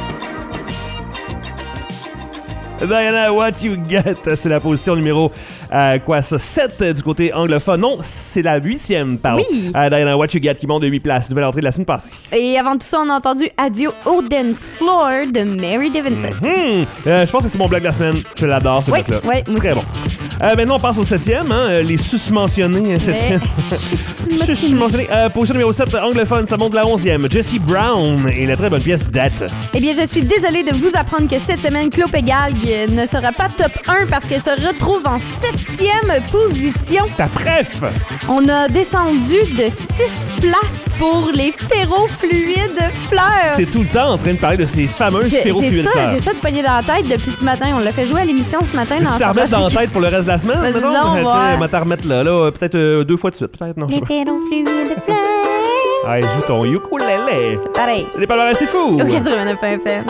Speaker 1: Diana, What You Get, c'est la position numéro Quoi, ça, 7 du côté anglophone. Non, c'est la 8e, pardon.
Speaker 2: Oui.
Speaker 1: Diana What You Get qui monte de 8 places. Nouvelle entrée de la semaine passée.
Speaker 2: Et avant tout ça, on a entendu Adieu au Dance Floor de Mary Davidson.
Speaker 1: Je pense que c'est mon bloc de la semaine. Je l'adore, ce bloc-là.
Speaker 2: Oui, moi
Speaker 1: très
Speaker 2: aussi.
Speaker 1: bon. Maintenant, on passe au 7e. Hein, les susmentionnés. 7e. Susmentionnés. Position numéro 7, anglophone, ça monte de la 11e. Jessie Brown et la très bonne pièce Date.
Speaker 2: Eh bien, je suis désolée de vous apprendre que cette semaine, Claude Pégal ne sera pas top 1 parce qu'elle se retrouve en 7e position.
Speaker 1: Ta préf!
Speaker 2: On a descendu de 6 places pour les ferrofluides fleurs.
Speaker 1: T'es tout le temps en train de parler de ces fameuses ferrofluides fleurs.
Speaker 2: J'ai ça de pogner dans la tête depuis ce matin. On l'a fait jouer à l'émission ce matin.
Speaker 1: Tu t'en remettre dans la tête pour le reste de la semaine?
Speaker 2: Vas-y,
Speaker 1: mettons?
Speaker 2: donc,
Speaker 1: On va t'en remettre là peut-être 2 fois de suite. Peut-être, non, je sais
Speaker 2: Les
Speaker 1: pas.
Speaker 2: ferrofluides fleurs.
Speaker 1: Allez, joue ton ukulélé.
Speaker 2: C'est pareil.
Speaker 1: C'est des palmarès, c'est fou!
Speaker 2: Au 89 FM.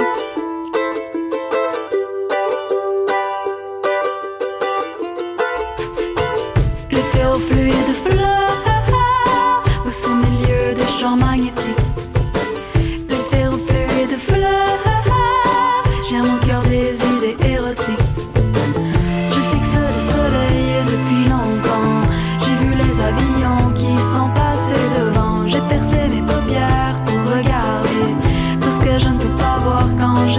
Speaker 6: Les ferrofluides fleurs poussent au milieu des champs magnétiques. Les ferrofluides fleurs gèrent mon cœur des idées érotiques. Je fixe le soleil depuis longtemps. J'ai vu les avions qui sont passés devant. J'ai percé mes paupières pour regarder tout ce que je ne peux pas voir quand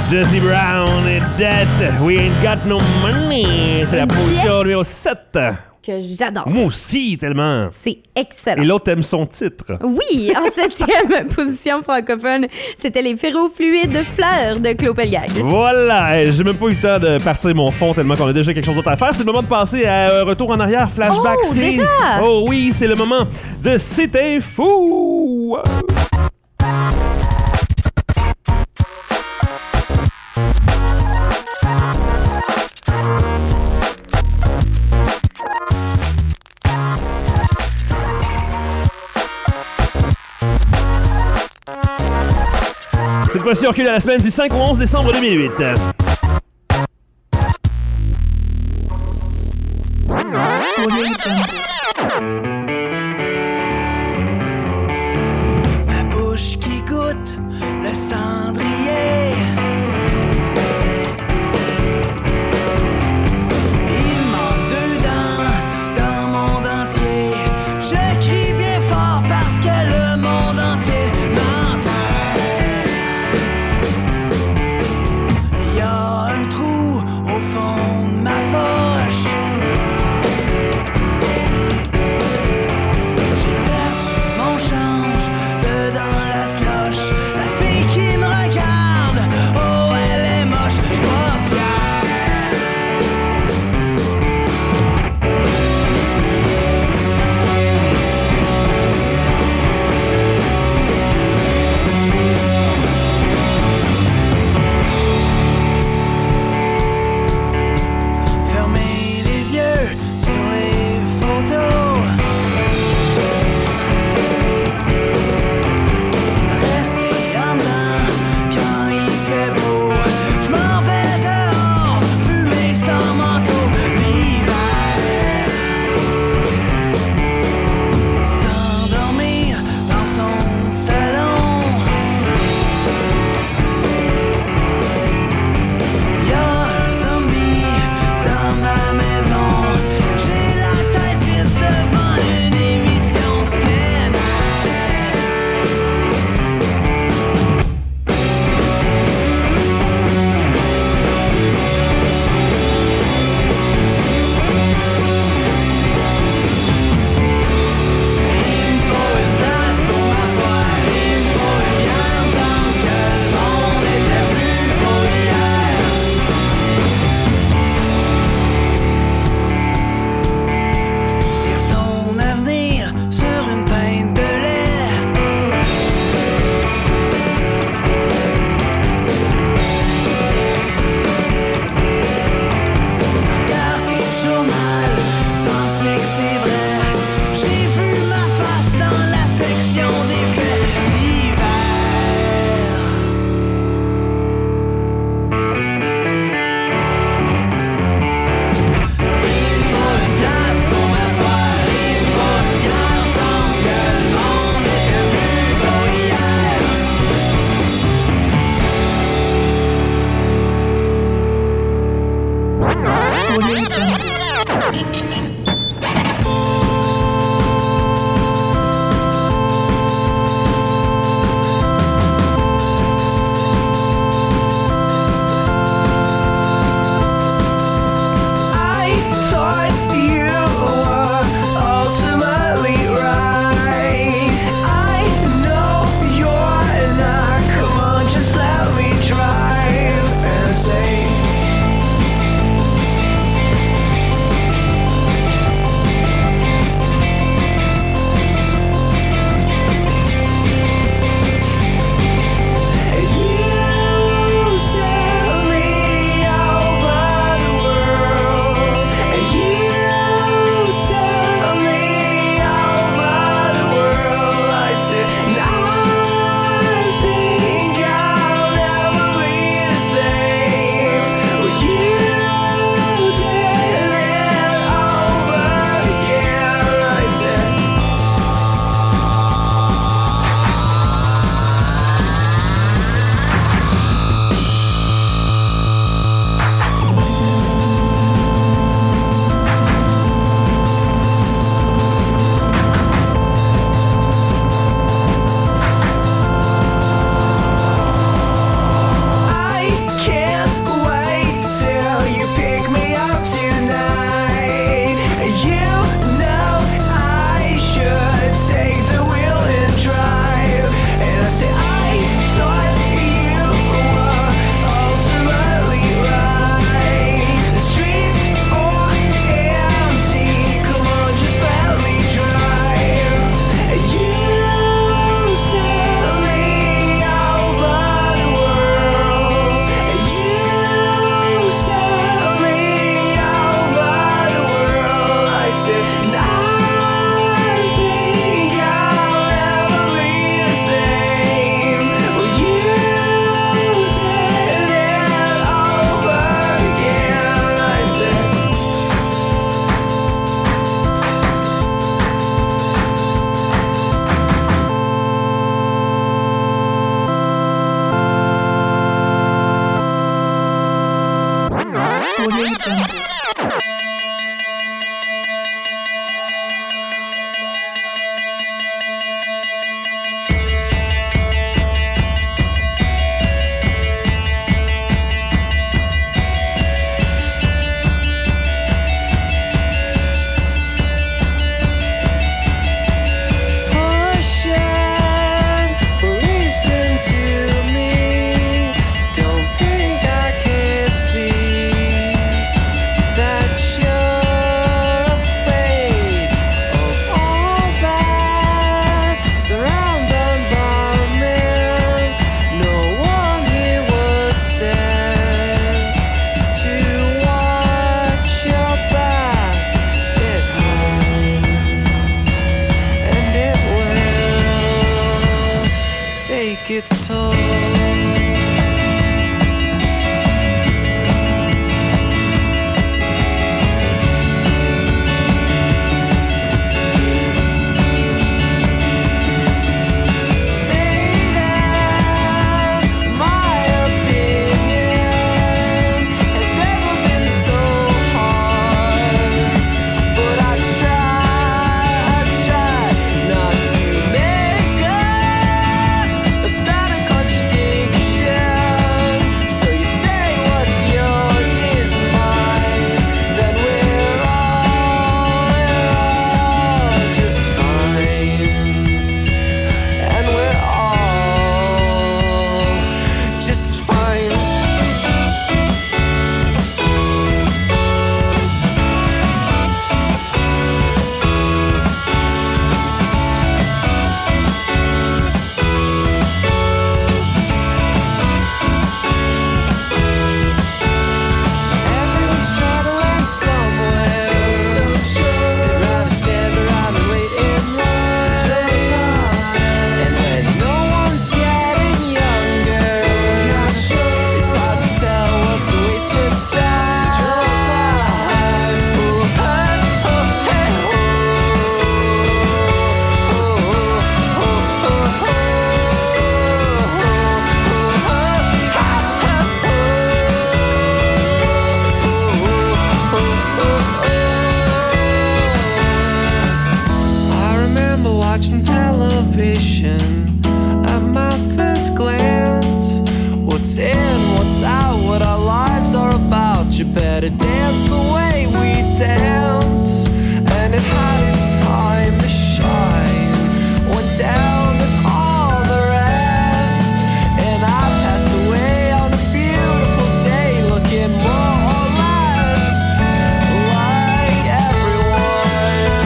Speaker 1: Jesse Brown et Dead, We Ain't Got No Money. C'est la position numéro 7.
Speaker 2: Que j'adore.
Speaker 1: Moi aussi, tellement.
Speaker 2: C'est excellent.
Speaker 1: Et l'autre aime son titre.
Speaker 2: Oui, en 7e position francophone, c'était les ferrofluides fleurs de Claude Pelgag.
Speaker 1: Voilà, j'ai même pas eu le temps de partir mon fond tellement qu'on a déjà quelque chose d'autre à faire. C'est le moment de passer à retour en arrière, flashback.
Speaker 2: Oh, déjà?
Speaker 1: Oh oui, c'est le moment de C'était fou. Cette fois-ci, on recule à la semaine du 5 au 11 décembre 2008.
Speaker 5: Ma bouche qui goûte le cendrier. Il manque 2 dents dans le monde entier. Je crie bien fort parce que le monde entier m'entend. Il y a un trou au fond de ma poche. Its toll. You better dance the way we dance, and it had its time to shine. Went down with all the rest, and I passed away on a beautiful day, looking more or less like everyone.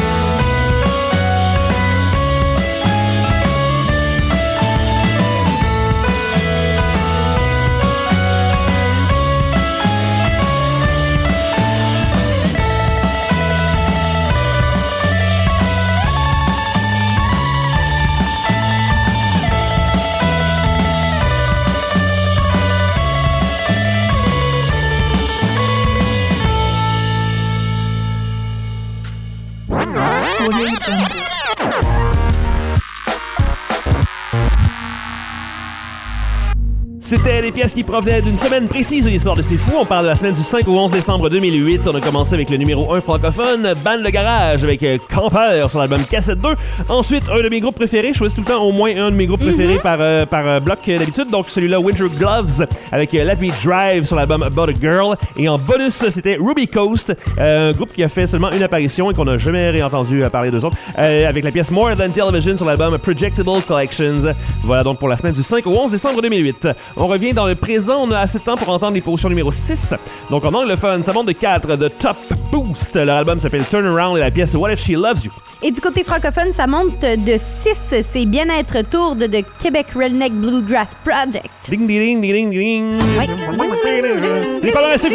Speaker 1: C'était les pièces qui provenaient d'une semaine précise de l'histoire de C'est Fou. On parle de la semaine du 5 au 11 décembre 2008. On a commencé avec le numéro 1 francophone, Band Le Garage, avec Campeur sur l'album Cassette 2. Ensuite, un de mes groupes préférés. Je choisis tout le temps au moins un de mes groupes préférés par bloc d'habitude. Donc celui-là, Winter Gloves, avec Let Me Drive sur l'album About a Girl. Et en bonus, c'était Ruby Coast, un groupe qui a fait seulement une apparition et qu'on n'a jamais réentendu parler d'eux autres, avec la pièce More Than Television sur l'album Projectable Collections. Voilà donc pour la semaine du 5 au 11 décembre 2008. On revient dans le présent, on a assez de temps pour entendre les positions numéro 6. Donc en anglophone, ça monte de 4, de Top Boost. Leur album s'appelle Turn Around et la pièce What If She Loves You.
Speaker 2: Et du côté francophone, ça monte de 6. C'est Bien-être Tour de Québec Redneck Bluegrass Project.
Speaker 1: Ding, ding, ding, ding, ding.
Speaker 2: Oui.
Speaker 1: C'est pas vrai, c'est fou!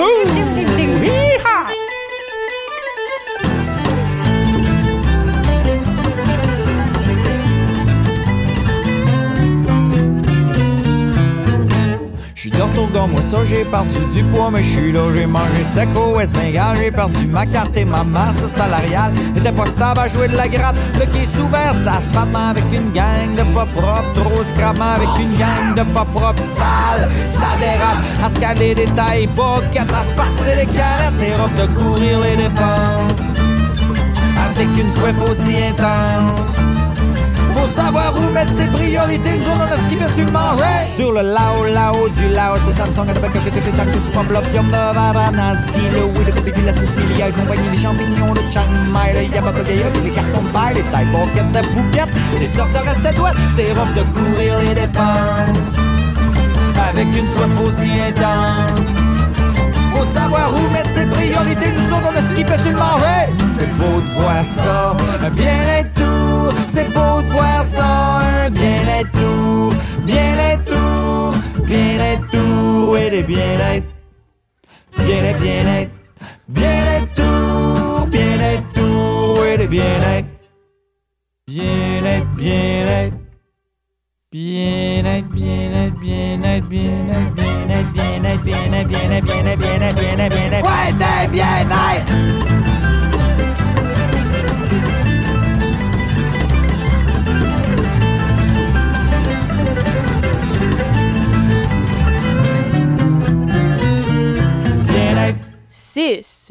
Speaker 15: J'suis de retour comme moi ça, j'ai perdu du poids, mais j'suis là, j'ai mangé sec au Westbengal, j'ai perdu ma carte et ma masse salariale. J'étais pas stable à jouer de la gratte, le quai est ouvert, ça se fattement avec une gang de pas propres, trop scrapement avec une gang de pas propres, sale, ça dérape. à se caler des tailles, pas à se passer les canettes, c'est rough de courir les dépenses avec une soif aussi intense. Faut savoir où mettre ses priorités, nous on a ce qui fait sur le manger. Sur le lao du lao, c'est Samsung, avec un côté de Chang, tu pompes l'opium de Varanasi, le oui, le copie, la sensibilité, compagnie des champignons de Chiang Mai, le yabaka gaya, les cartons de paille, les tailles pocket de Phuket. C'est tough de rester douette, c'est rough de courir les dépenses avec une soif aussi intense. Faut savoir où mettre ses priorités, nous autres on a ce qui fait sur le manger. C'est beau de voir ça, un bien-être tout. C'est beau de voir ça, un bien-être tout. Bien-être tout, bien-être tout. Oui, des bien-être. Bien-être, bien-être. Bien-être tout, bien-être tout. Oui, des bien-être. Bien-être, bien-être. Bien-être, bien-être, bien-être, bien-être, bien-être, bien-être, bien-être, bien-être, bien-être, bien-être, bien-être, bien-être. Ouais, des bien-être! Bien-être.
Speaker 7: 6.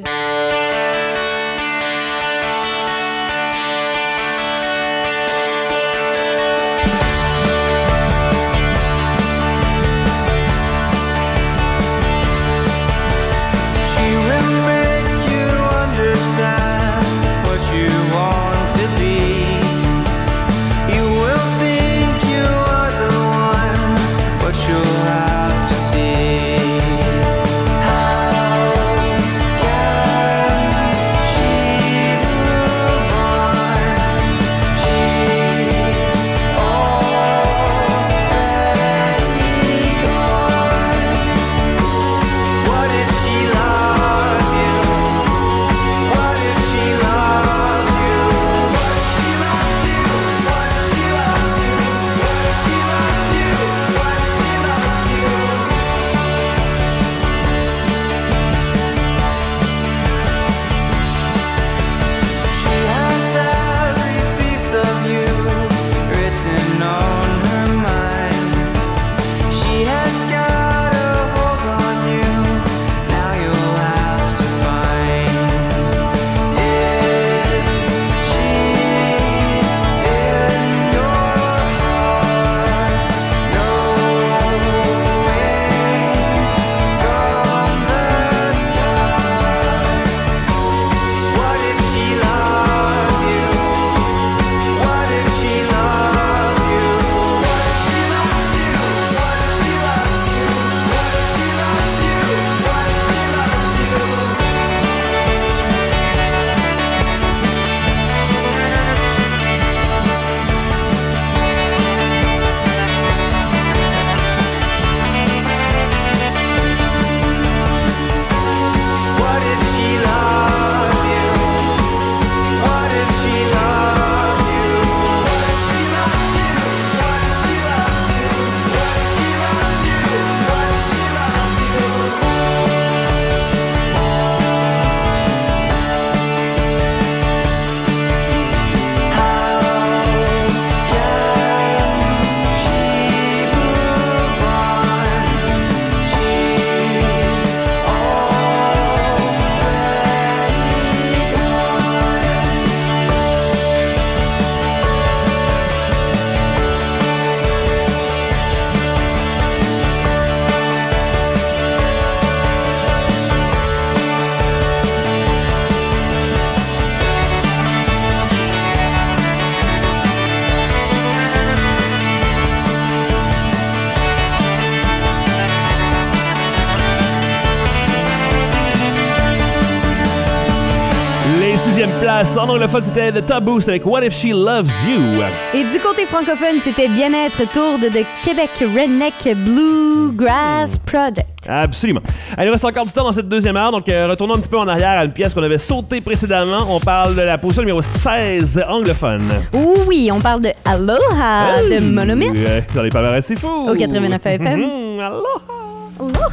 Speaker 1: Place. En anglophone, c'était The Top Boost avec What If She Loves You.
Speaker 2: Et du côté francophone, c'était Bien-être Tour de Québec Redneck Bluegrass Project.
Speaker 1: Absolument. Allez, il reste encore du temps dans cette deuxième heure, donc retournons un petit peu en arrière à une pièce qu'on avait sautée précédemment. On parle de la position numéro 16 anglophone.
Speaker 2: Oui, on parle de Aloha de Monomyth.
Speaker 1: Dans les palmarès, c'est fou.
Speaker 2: Au 89 FM.
Speaker 1: Aloha.
Speaker 2: Aloha.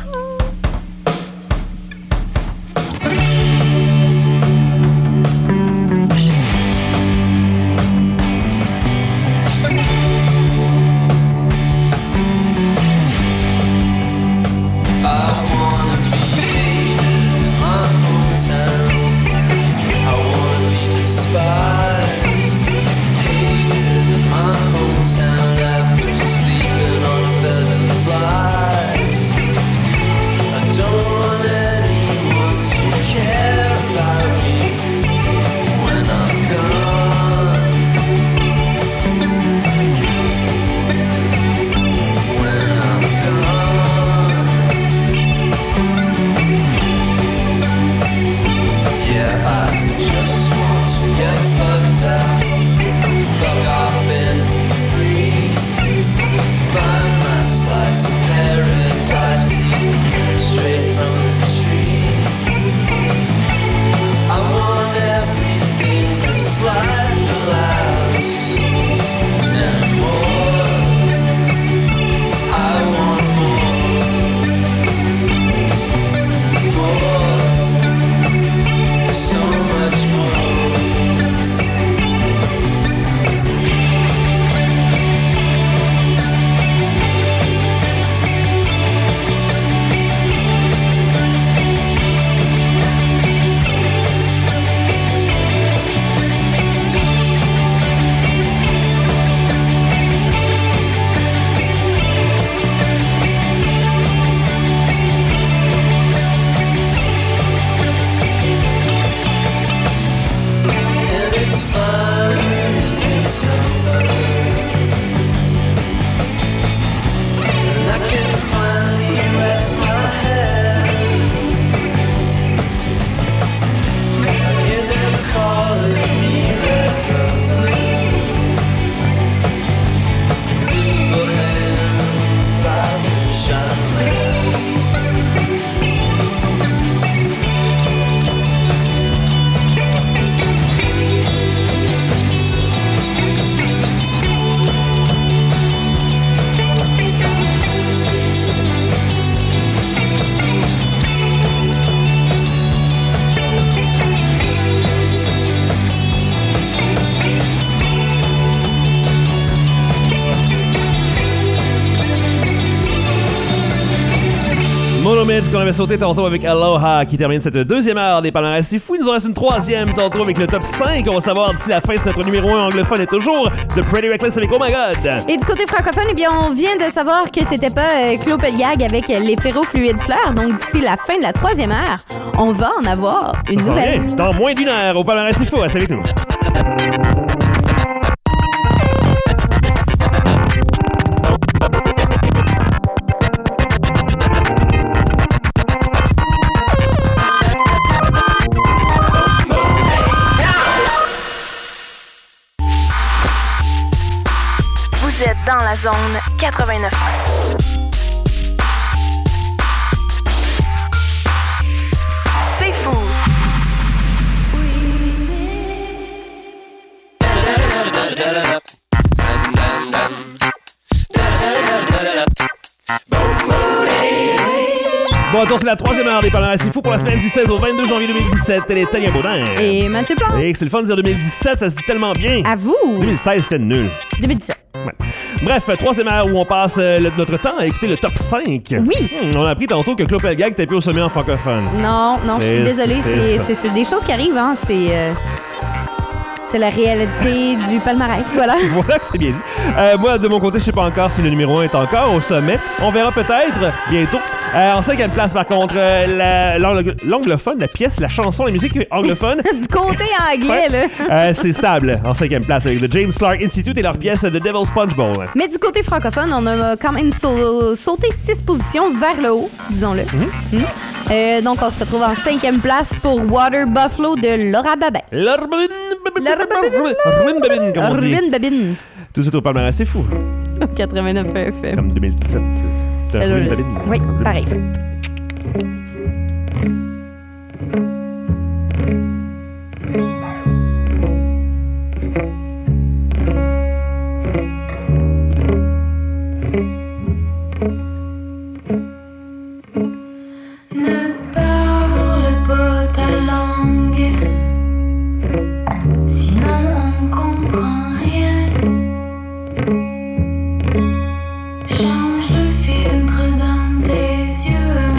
Speaker 5: I
Speaker 1: Little Mitch qu'on avait sauté tantôt avec Aloha qui termine cette deuxième heure des palmarès. C'est fou, il nous en reste une troisième tantôt avec le top 5. On va savoir d'ici la fin si notre numéro 1 anglophone est toujours The Pretty Reckless avec Oh My God.
Speaker 2: Et du côté francophone, eh bien, on vient de savoir que c'était pas Claude Pelgag avec les ferrofluides fleurs. Donc d'ici la fin de la troisième heure, on va en avoir une
Speaker 1: Ça s'en
Speaker 2: nouvelle.
Speaker 1: vient dans moins d'une heure au palmarès. C'est fou, restez avec nous.
Speaker 8: Vous êtes dans la zone 89. C'est fou.
Speaker 1: Bon, attends, c'est la troisième heure des palmarès. C'est fou pour la semaine du 16 au 22 janvier 2017. Elle est Tania Baudin.
Speaker 2: Et Mathieu Plante.
Speaker 1: Et c'est le fun de dire 2017, ça se dit tellement bien.
Speaker 2: À vous.
Speaker 1: 2016, c'était nul.
Speaker 2: 2017.
Speaker 1: Ouais. Bref, troisième heure où on passe notre temps à écouter le top 5.
Speaker 2: Oui.
Speaker 1: On a appris tantôt que Claude Pelgag était plus au sommet en francophone.
Speaker 2: Non, je suis désolée. C'est des choses qui arrivent, hein. C'est la réalité du palmarès, voilà.
Speaker 1: Voilà que c'est bien dit. Moi, de mon côté, je sais pas encore si le numéro 1 est encore au sommet. On verra peut-être bientôt. En cinquième place, par contre, l'anglophone, la pièce, la chanson, la musique anglophone.
Speaker 2: Du côté anglais,
Speaker 1: ouais.
Speaker 2: là.
Speaker 1: C'est stable en cinquième place avec The James Clark Institute et leur pièce The Devil's Punch Bowl.
Speaker 2: Mais du côté francophone, on a quand même sauté 6 positions vers le haut, disons-le. Donc, on se retrouve en cinquième place pour Water Buffalo de Laura Babin.
Speaker 1: Ruine Babine. Tout de suite au palmarès, c'est fou.
Speaker 2: 89 FM.
Speaker 1: C'est comme 2017. C'est un Ruine Babine.
Speaker 2: Oui, pareil.
Speaker 6: Ne parle pas ta langue, sinon on comprend rien. Change le filtre dans tes yeux.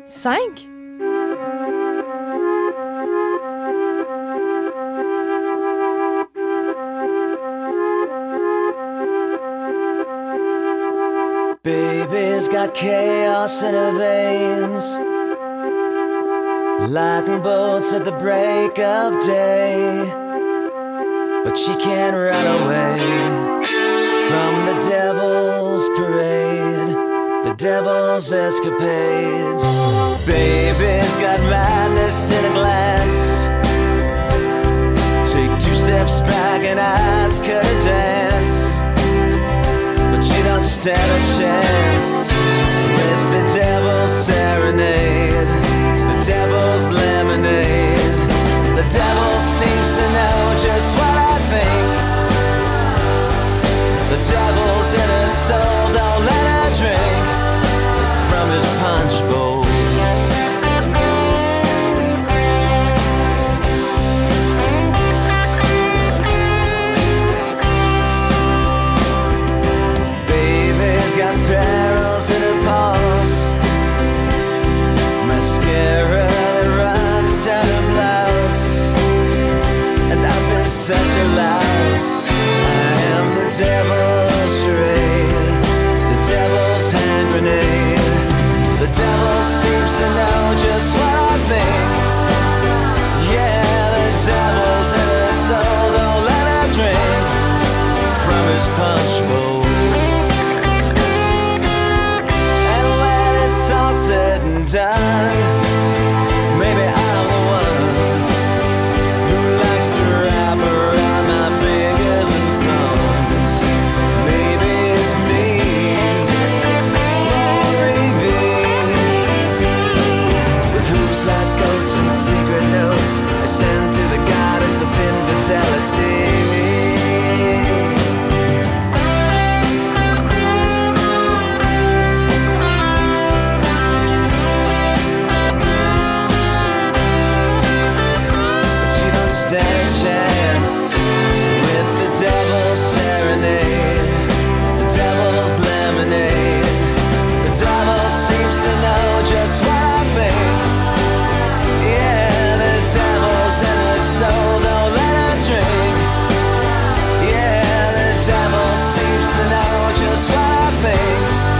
Speaker 7: 5?
Speaker 11: Baby's got chaos in her veins, lightning bolts at the break of day, but she can't run away from the devil's parade, the devil's escapades. Baby's got madness in a glance, take 2 steps back and ask her to dance, but she don't stand a chance with the devil's serenade, the devil's lemonade. The devil seems to know just what I think. The devil's in her soul, don't let her drink from his punch bowl. Got barrels in her pulse, mascara that runs down her blouse, and I've been such a louse. I am the devil's charade, the devil's hand grenade. The devil seems to know just what I think. Yeah, the devil's in her soul, don't let her drink from his punch bowl. All said and done, maybe I'm the one who likes to wrap around my fingers and thumbs. Maybe it's me, glory be, with hoops like goats and secret notes I send to the goddess of infidelity. Devil's serenade, the devil's lemonade. The devil seems to know just what I think. Yeah, the devil's in her soul, don't let her drink. Yeah, the devil seems to know just what I think.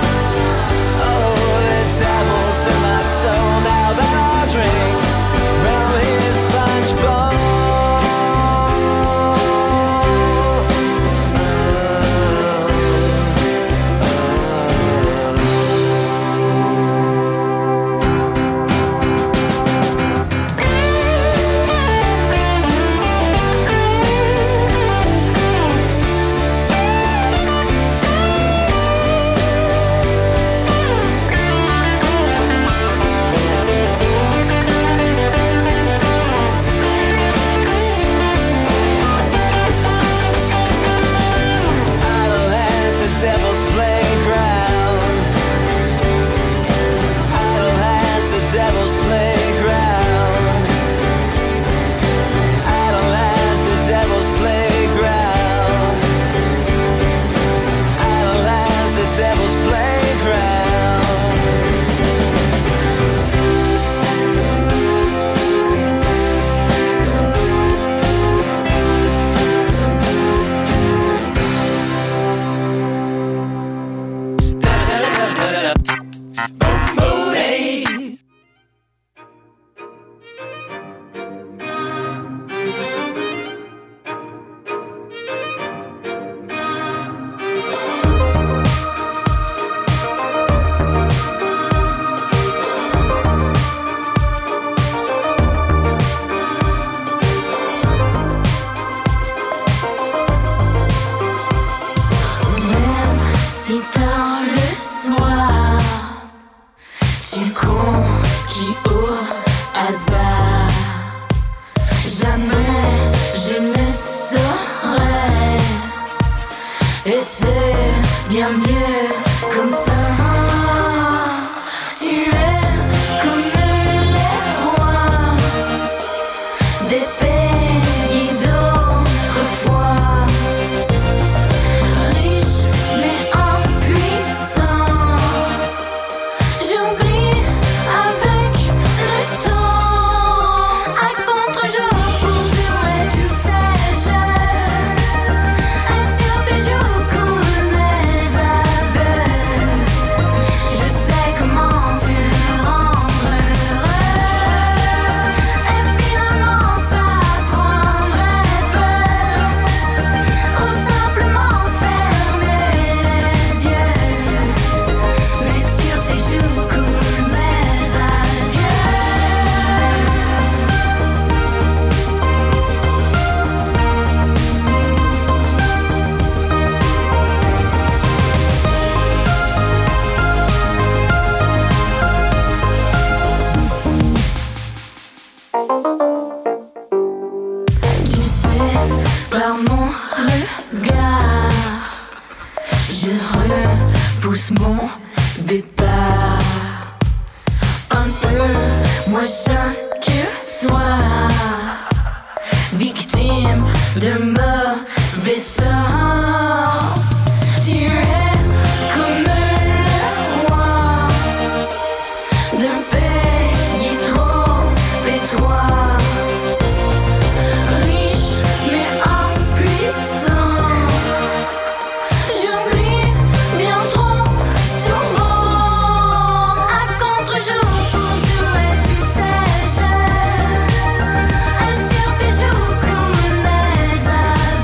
Speaker 11: Oh, the devil's in my soul, now that I drink from his punch bowl.
Speaker 13: J'oublie avec
Speaker 6: Moi chaque soir, victime de mauvais sorts. Tu es comme le roi d'un pays trop étroit, riche mais impuissant. J'oublie bien trop souvent. À contre-jour pour jouer, tu sais, je assure que je coule mes ailes.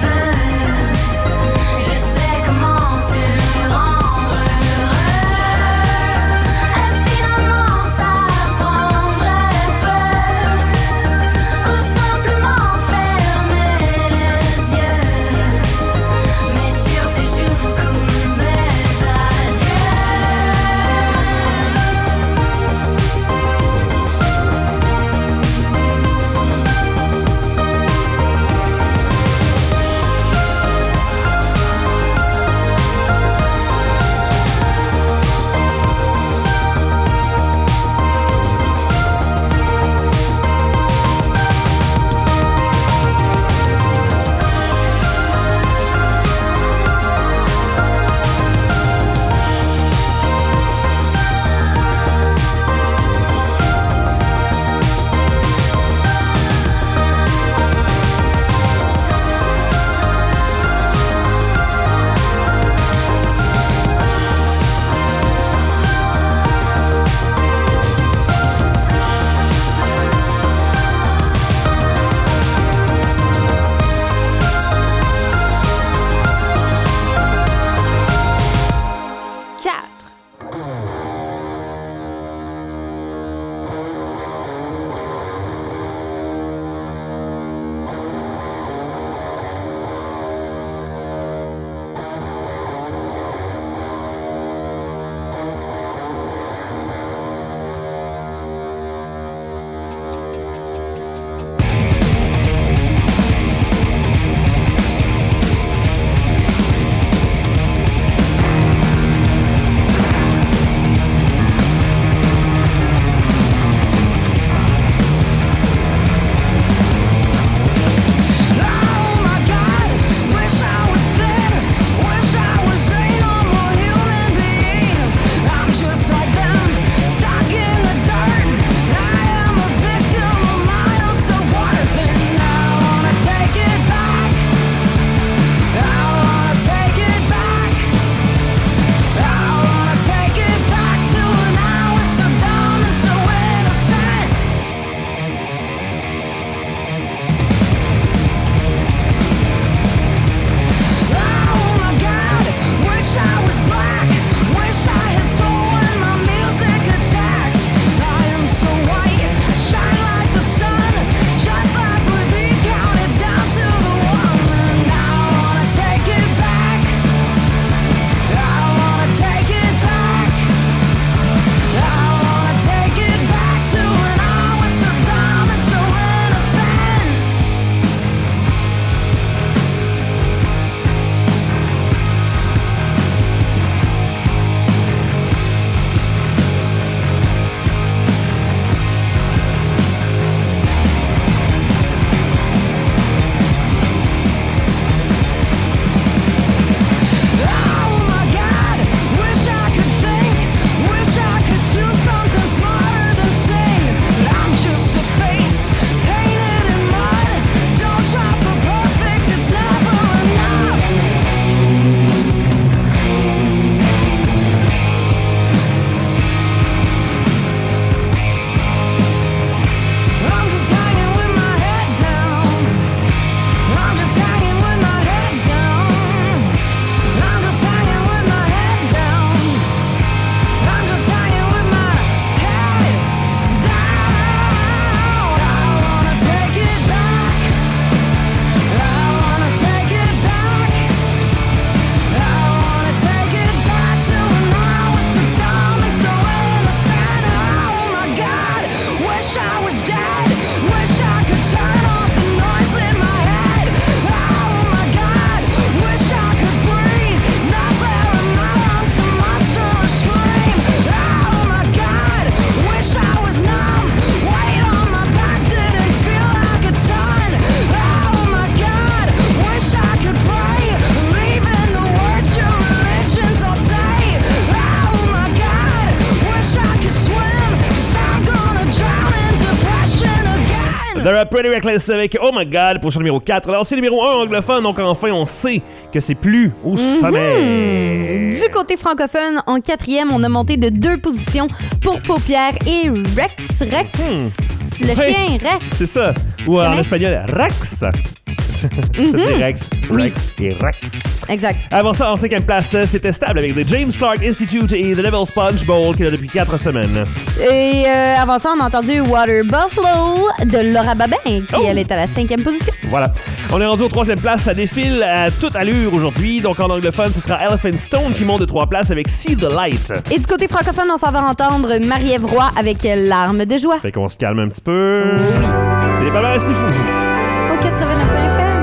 Speaker 1: They're Pretty Reckless avec Oh My God, position numéro 4. Alors, c'est numéro 1 anglophone, donc enfin, on sait que c'est plus au sommet.
Speaker 2: Du côté francophone, en 4e, on a monté de 2 positions pour Paupières et Rex. Le chien, Rex.
Speaker 1: C'est ça. Ou en espagnol, Rex. Ça dit Rex, Rex et Rex.
Speaker 2: Exact.
Speaker 1: Avant ça, en 5e place, c'était Stable avec The James Clark Institute et The Devil's Punch Bowl qui est là depuis 4 semaines.
Speaker 2: Et avant ça, on a entendu Water Buffalo de Laura Babin qui, elle, est à la 5e position.
Speaker 1: Voilà. On est rendu aux 3e place. Ça défile à toute allure aujourd'hui. Donc en anglophone, ce sera Elephant Stone qui monte de 3 places avec See the Light.
Speaker 2: Et du côté francophone, on s'en va entendre Marie-Ève Roy avec Larmes de joie.
Speaker 1: Fait qu'on se calme un petit peu.
Speaker 2: Oui.
Speaker 1: C'est pas mal si fou.
Speaker 2: Au 89 FM.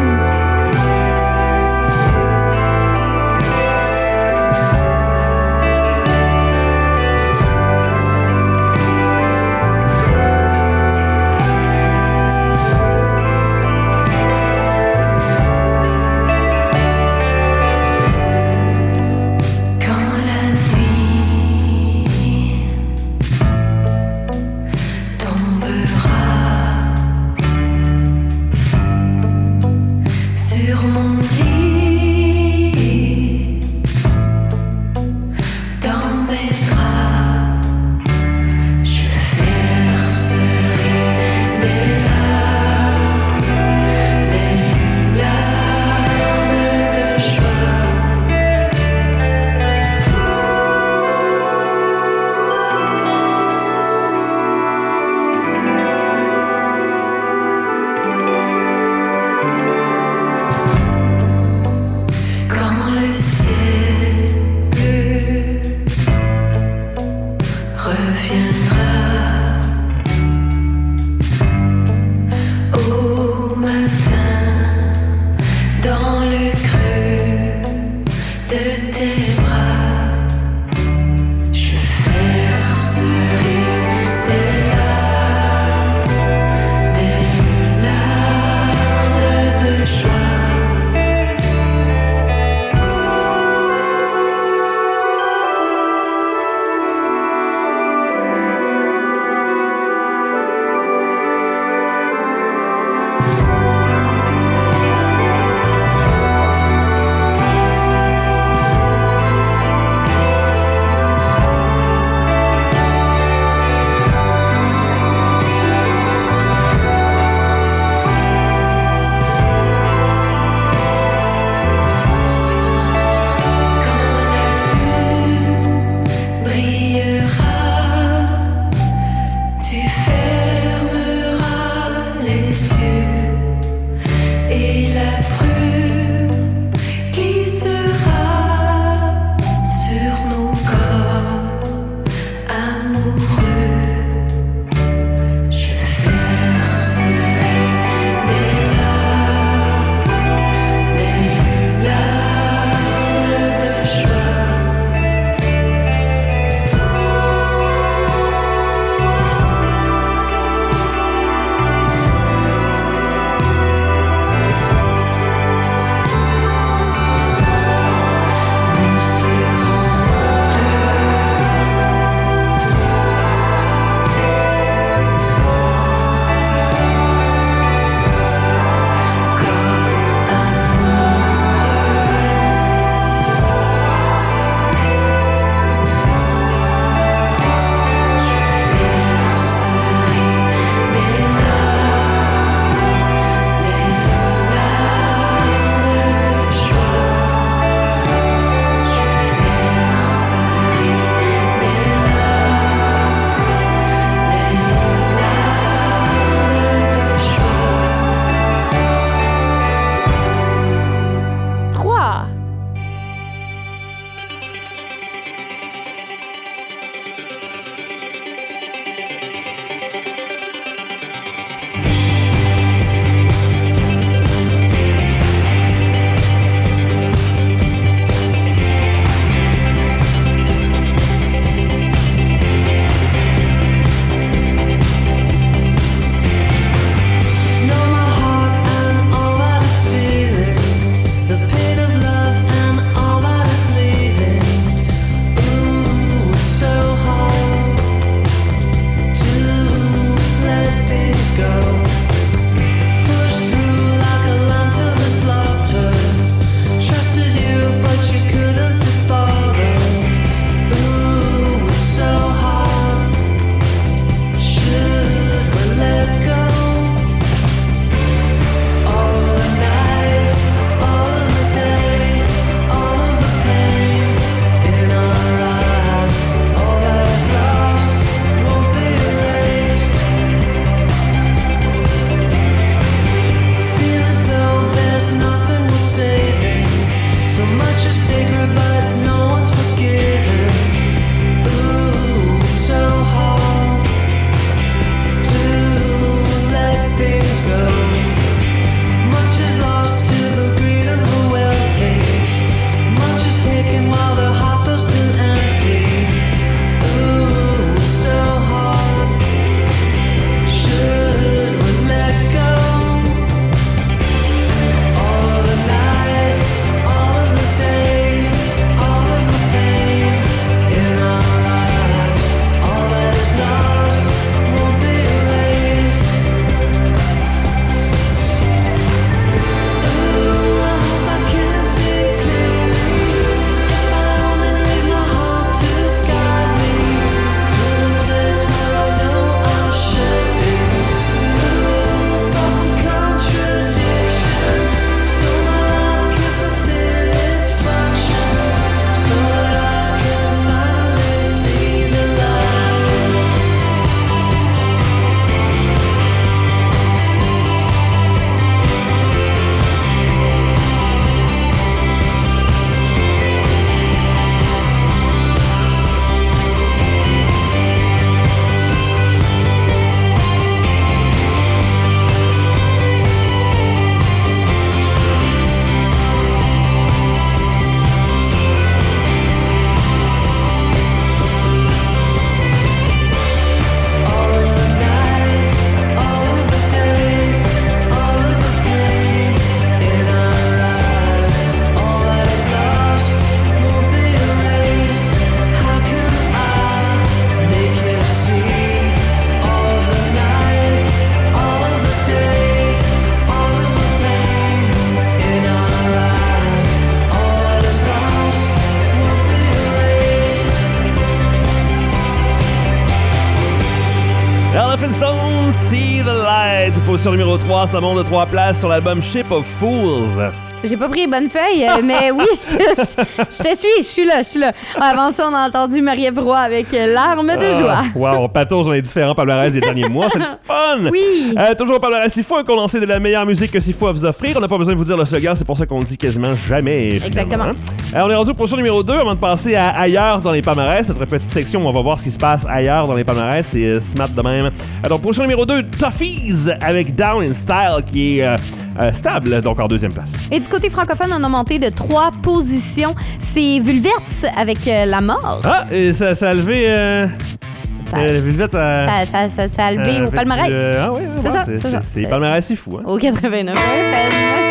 Speaker 1: Elephant Stone, See the Light. Position numéro 3, ça monte de 3 places sur l'album Ship of Fools.
Speaker 2: J'ai pas pris les bonnes feuilles, mais oui, je te suis, je suis là. Avant ça, on a entendu Marie-Ève Roy avec Larmes de joie.
Speaker 1: Wow, on patauge dans les différents palmarès des derniers mois, c'est le fun!
Speaker 2: Oui!
Speaker 1: Toujours au palmarès Sifu, un condensé de la meilleure musique que Sifu a à vous offrir. On n'a pas besoin de vous dire le slogan, c'est pour ça qu'on le dit quasiment jamais.
Speaker 2: Exactement.
Speaker 1: On est rendu au position numéro 2 avant de passer à ailleurs dans les palmarès, notre petite section où on va voir ce qui se passe ailleurs dans les palmarès. C'est smart de même. Donc, position numéro 2, Toughies avec Down in Style qui est stable, donc en deuxième place.
Speaker 2: Et du côté francophone, on a monté de 3 positions. C'est Vulvette avec La Mort.
Speaker 1: Ah, et ça a levé... Vulvette
Speaker 2: ça a levé au palmarès.
Speaker 1: Ah oui,
Speaker 2: c'est ça.
Speaker 1: C'est les palmarès, c'est fou. Hein,
Speaker 2: au 89 FM.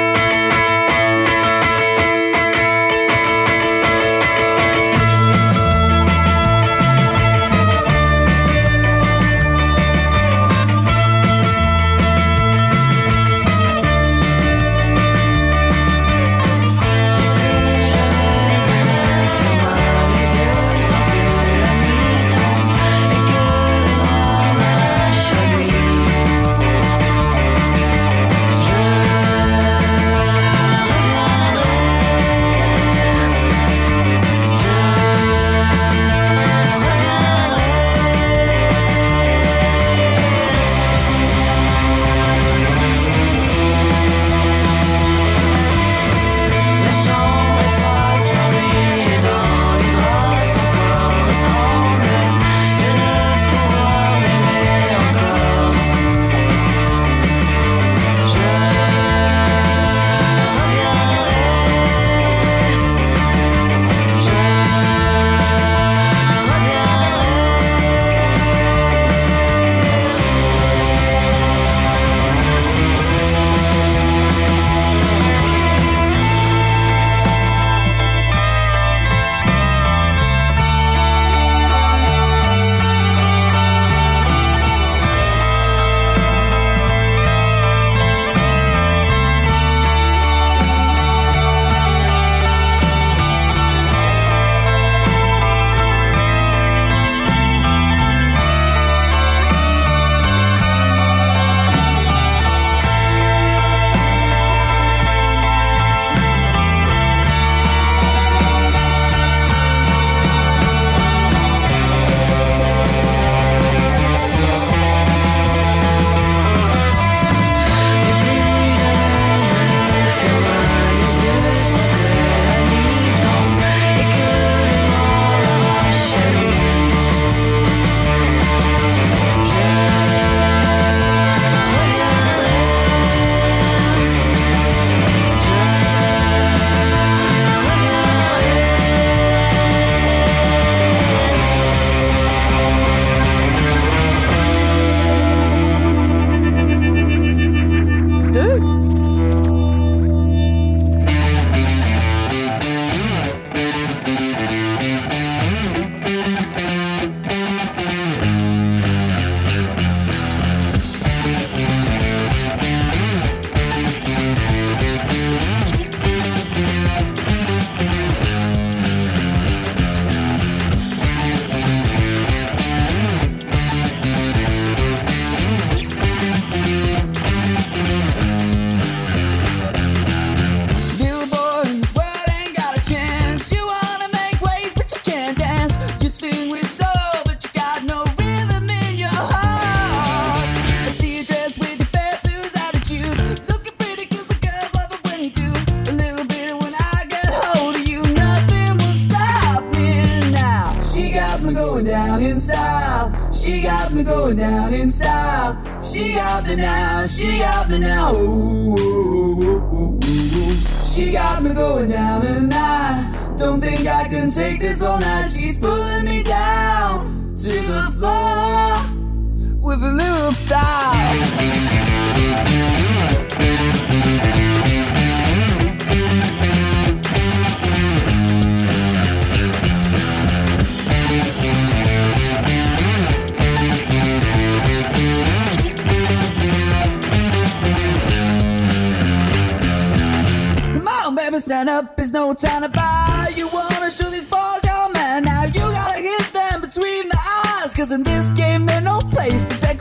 Speaker 5: Stand up, there's no time to buy. You wanna show these balls, your man. Now you gotta hit them between the eyes. Cause in this game, there's no place for second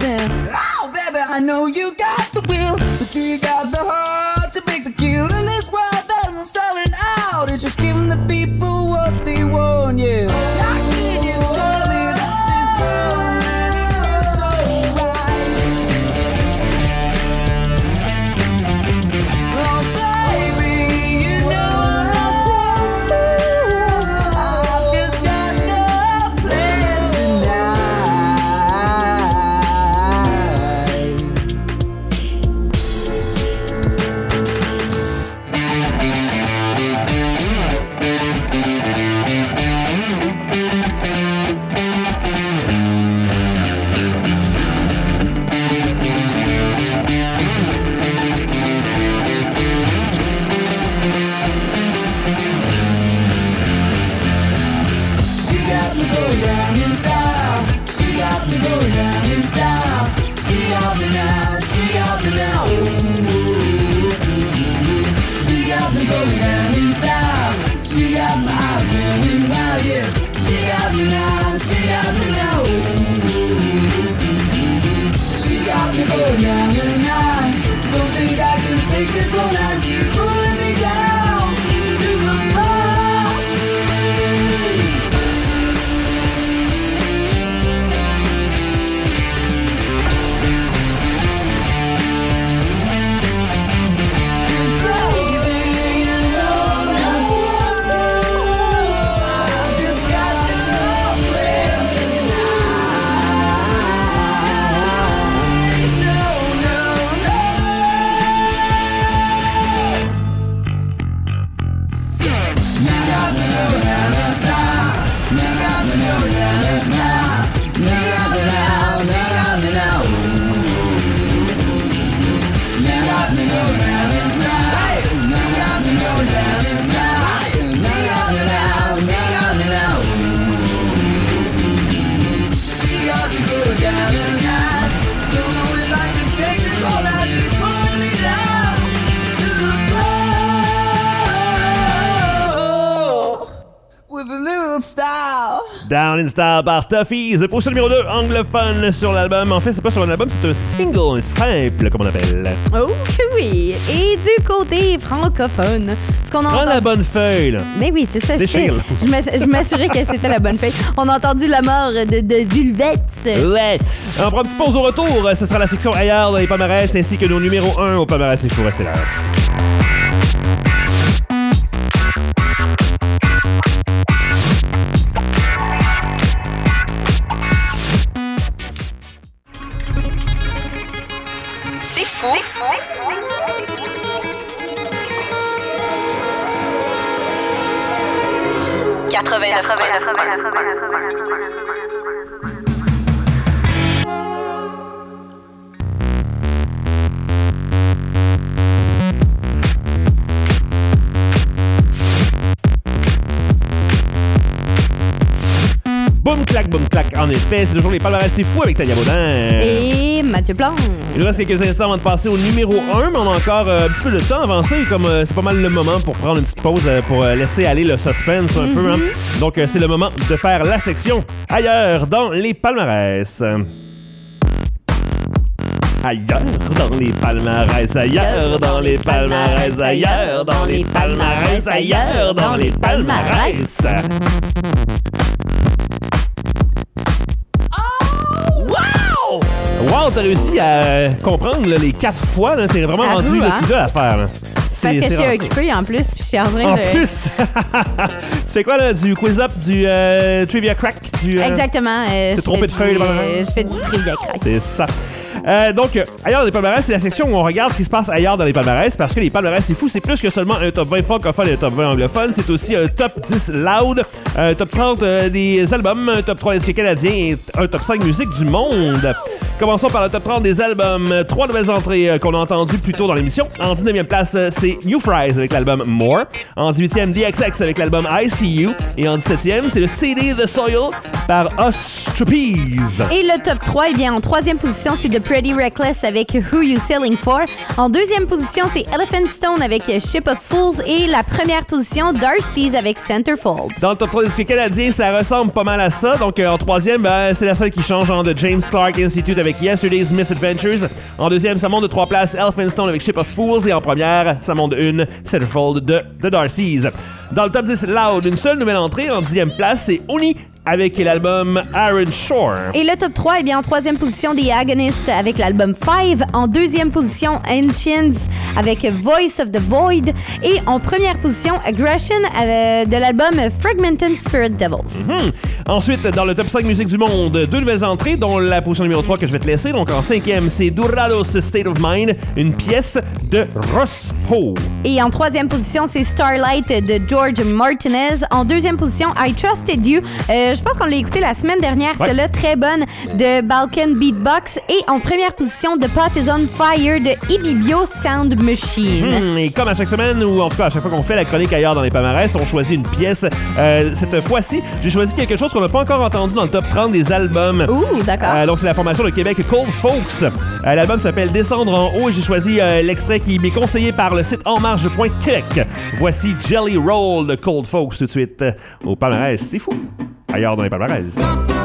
Speaker 5: dancing. Oh, baby, I know you got the will, but you got the heart to make the kill. In this world that I'm selling out, it's just giving the people what they want, yeah. How can you tell me this is real, man? It feels so right. Oh, baby, you know I'm not desperate. I've just got no plans tonight. She got me going down in style. She got me going down in style. She got me now. She got me now. Ooh. She got me going down in style. She got my eyes going wild, yes. She got me now. She got me now. Ooh. She got me going down tonight. Don't think I can take this all night. She's pulling me down to the floor. She's pulling me down to the floor with a little style.
Speaker 1: Down in Style par Toughies. Pour ce numéro 2, anglophone sur l'album. En fait, c'est pas sur un album, c'est un single, un simple, comme on appelle.
Speaker 2: Oh oui! Et du côté francophone, ce qu'on entend...
Speaker 1: Prends la bonne feuille, là.
Speaker 2: Mais oui, c'est ça.
Speaker 1: Déchire.
Speaker 2: Je m'assurais que c'était la bonne feuille. On a entendu la mort de Vulvette.
Speaker 1: Ouais. On prend une petite pause au retour. Ce sera la section ailleurs dans les palmarès ainsi que nos numéros 1 au palmarès. Il faut rester là.
Speaker 8: C'est fou. 89.
Speaker 1: Boom clac. En effet, c'est toujours les palmarès. C'est fou avec Tania Baudin.
Speaker 2: Et Mathieu Plante.
Speaker 1: Il nous reste quelques instants avant de passer au numéro 1, mais on a encore un petit peu de temps avancé. Comme c'est pas mal le moment pour prendre une petite pause pour laisser aller le suspense un peu. Hein. Donc, c'est le moment de faire la section ailleurs dans les palmarès. Ailleurs dans les palmarès, ailleurs dans les palmarès, ailleurs dans les palmarès, ailleurs dans les palmarès. Wow, t'as réussi à comprendre là, les 4 fois. Là, t'es vraiment rendu là, tu dois à faire. Là.
Speaker 2: Parce que je suis occupée en plus, puis je suis en train
Speaker 1: en
Speaker 2: de...
Speaker 1: plus! Tu fais quoi, là? Du quiz-up, du trivia crack?
Speaker 2: Exactement.
Speaker 1: T'es trompé de feuille,
Speaker 2: je fais du trivia crack.
Speaker 1: C'est ça. Donc, ailleurs dans les palmarès, c'est la section où on regarde ce qui se passe ailleurs dans les palmarès, parce que les palmarès, c'est fou, c'est plus que seulement un top 20 francophone et un top 20 anglophone, c'est aussi un top 10 loud, un top 30 des albums, un top 3 des canadiens et un top 5 musique du monde. Commençons par le top 30 des albums. 3 nouvelles entrées qu'on a entendues plus tôt dans l'émission. En 19e place, c'est New Fries avec l'album More. En 18e, DXX avec l'album I See You. Et en 17e, c'est le CD The Soil par Ostrapeze.
Speaker 2: Et le top 3, eh bien, en 3e position, c'est The Pretty Reckless avec Who You Selling For. En 2e position, c'est Elephant Stone avec Ship of Fools. Et la première position, Darcy's avec Centerfold.
Speaker 1: Dans le top 3 des disques canadiens, ça ressemble pas mal à ça. Donc, en 3e, c'est la seule qui change entre James Clark Institute avec avec Yesterday's Misadventures. En deuxième, ça monte de 3 places, Elphinstone avec Ship of Fools. Et en première, ça monte de 1, Centerfold de The Darcys. Dans le top 10 Loud, une seule nouvelle entrée. En 10e place, c'est Oni avec l'album Iron Shore.
Speaker 2: Et le top 3, eh bien, en 3e position, The Agonist avec l'album 5. En 2e position, Ancients avec Voice of the Void. Et en première position, Aggression de l'album Fragmented Spirit Devils.
Speaker 1: Ensuite, dans le top 5 musique du monde, 2 nouvelles entrées, dont la position numéro 3 que je vais te laisser. Donc en 5e, c'est Dorados State of Mind, une pièce de Rospo.
Speaker 2: Et en 3e position, c'est Starlight de George Martinez. En 2e position, I Trusted You. Je pense qu'on l'a écouté la semaine dernière, celle-là très bonne, de Balkan Beatbox. Et en première position, The Pot is on Fire de Ibibio Sound Machine.
Speaker 1: Et comme à chaque semaine, ou en tout cas à chaque fois qu'on fait la chronique ailleurs dans les palmarès, on choisit une pièce. Cette fois-ci, j'ai choisi quelque chose qu'on n'a pas encore entendu dans le top 30 des albums.
Speaker 2: Ouh, d'accord.
Speaker 1: Donc c'est la formation de Québec Cold Folks. L'album s'appelle Descendre en haut et j'ai choisi l'extrait qui m'est conseillé par le site enmarge.québec. Voici Jelly Roll de Cold Folks tout de suite au palmarès. C'est fou. Ailleurs dans les palmarès.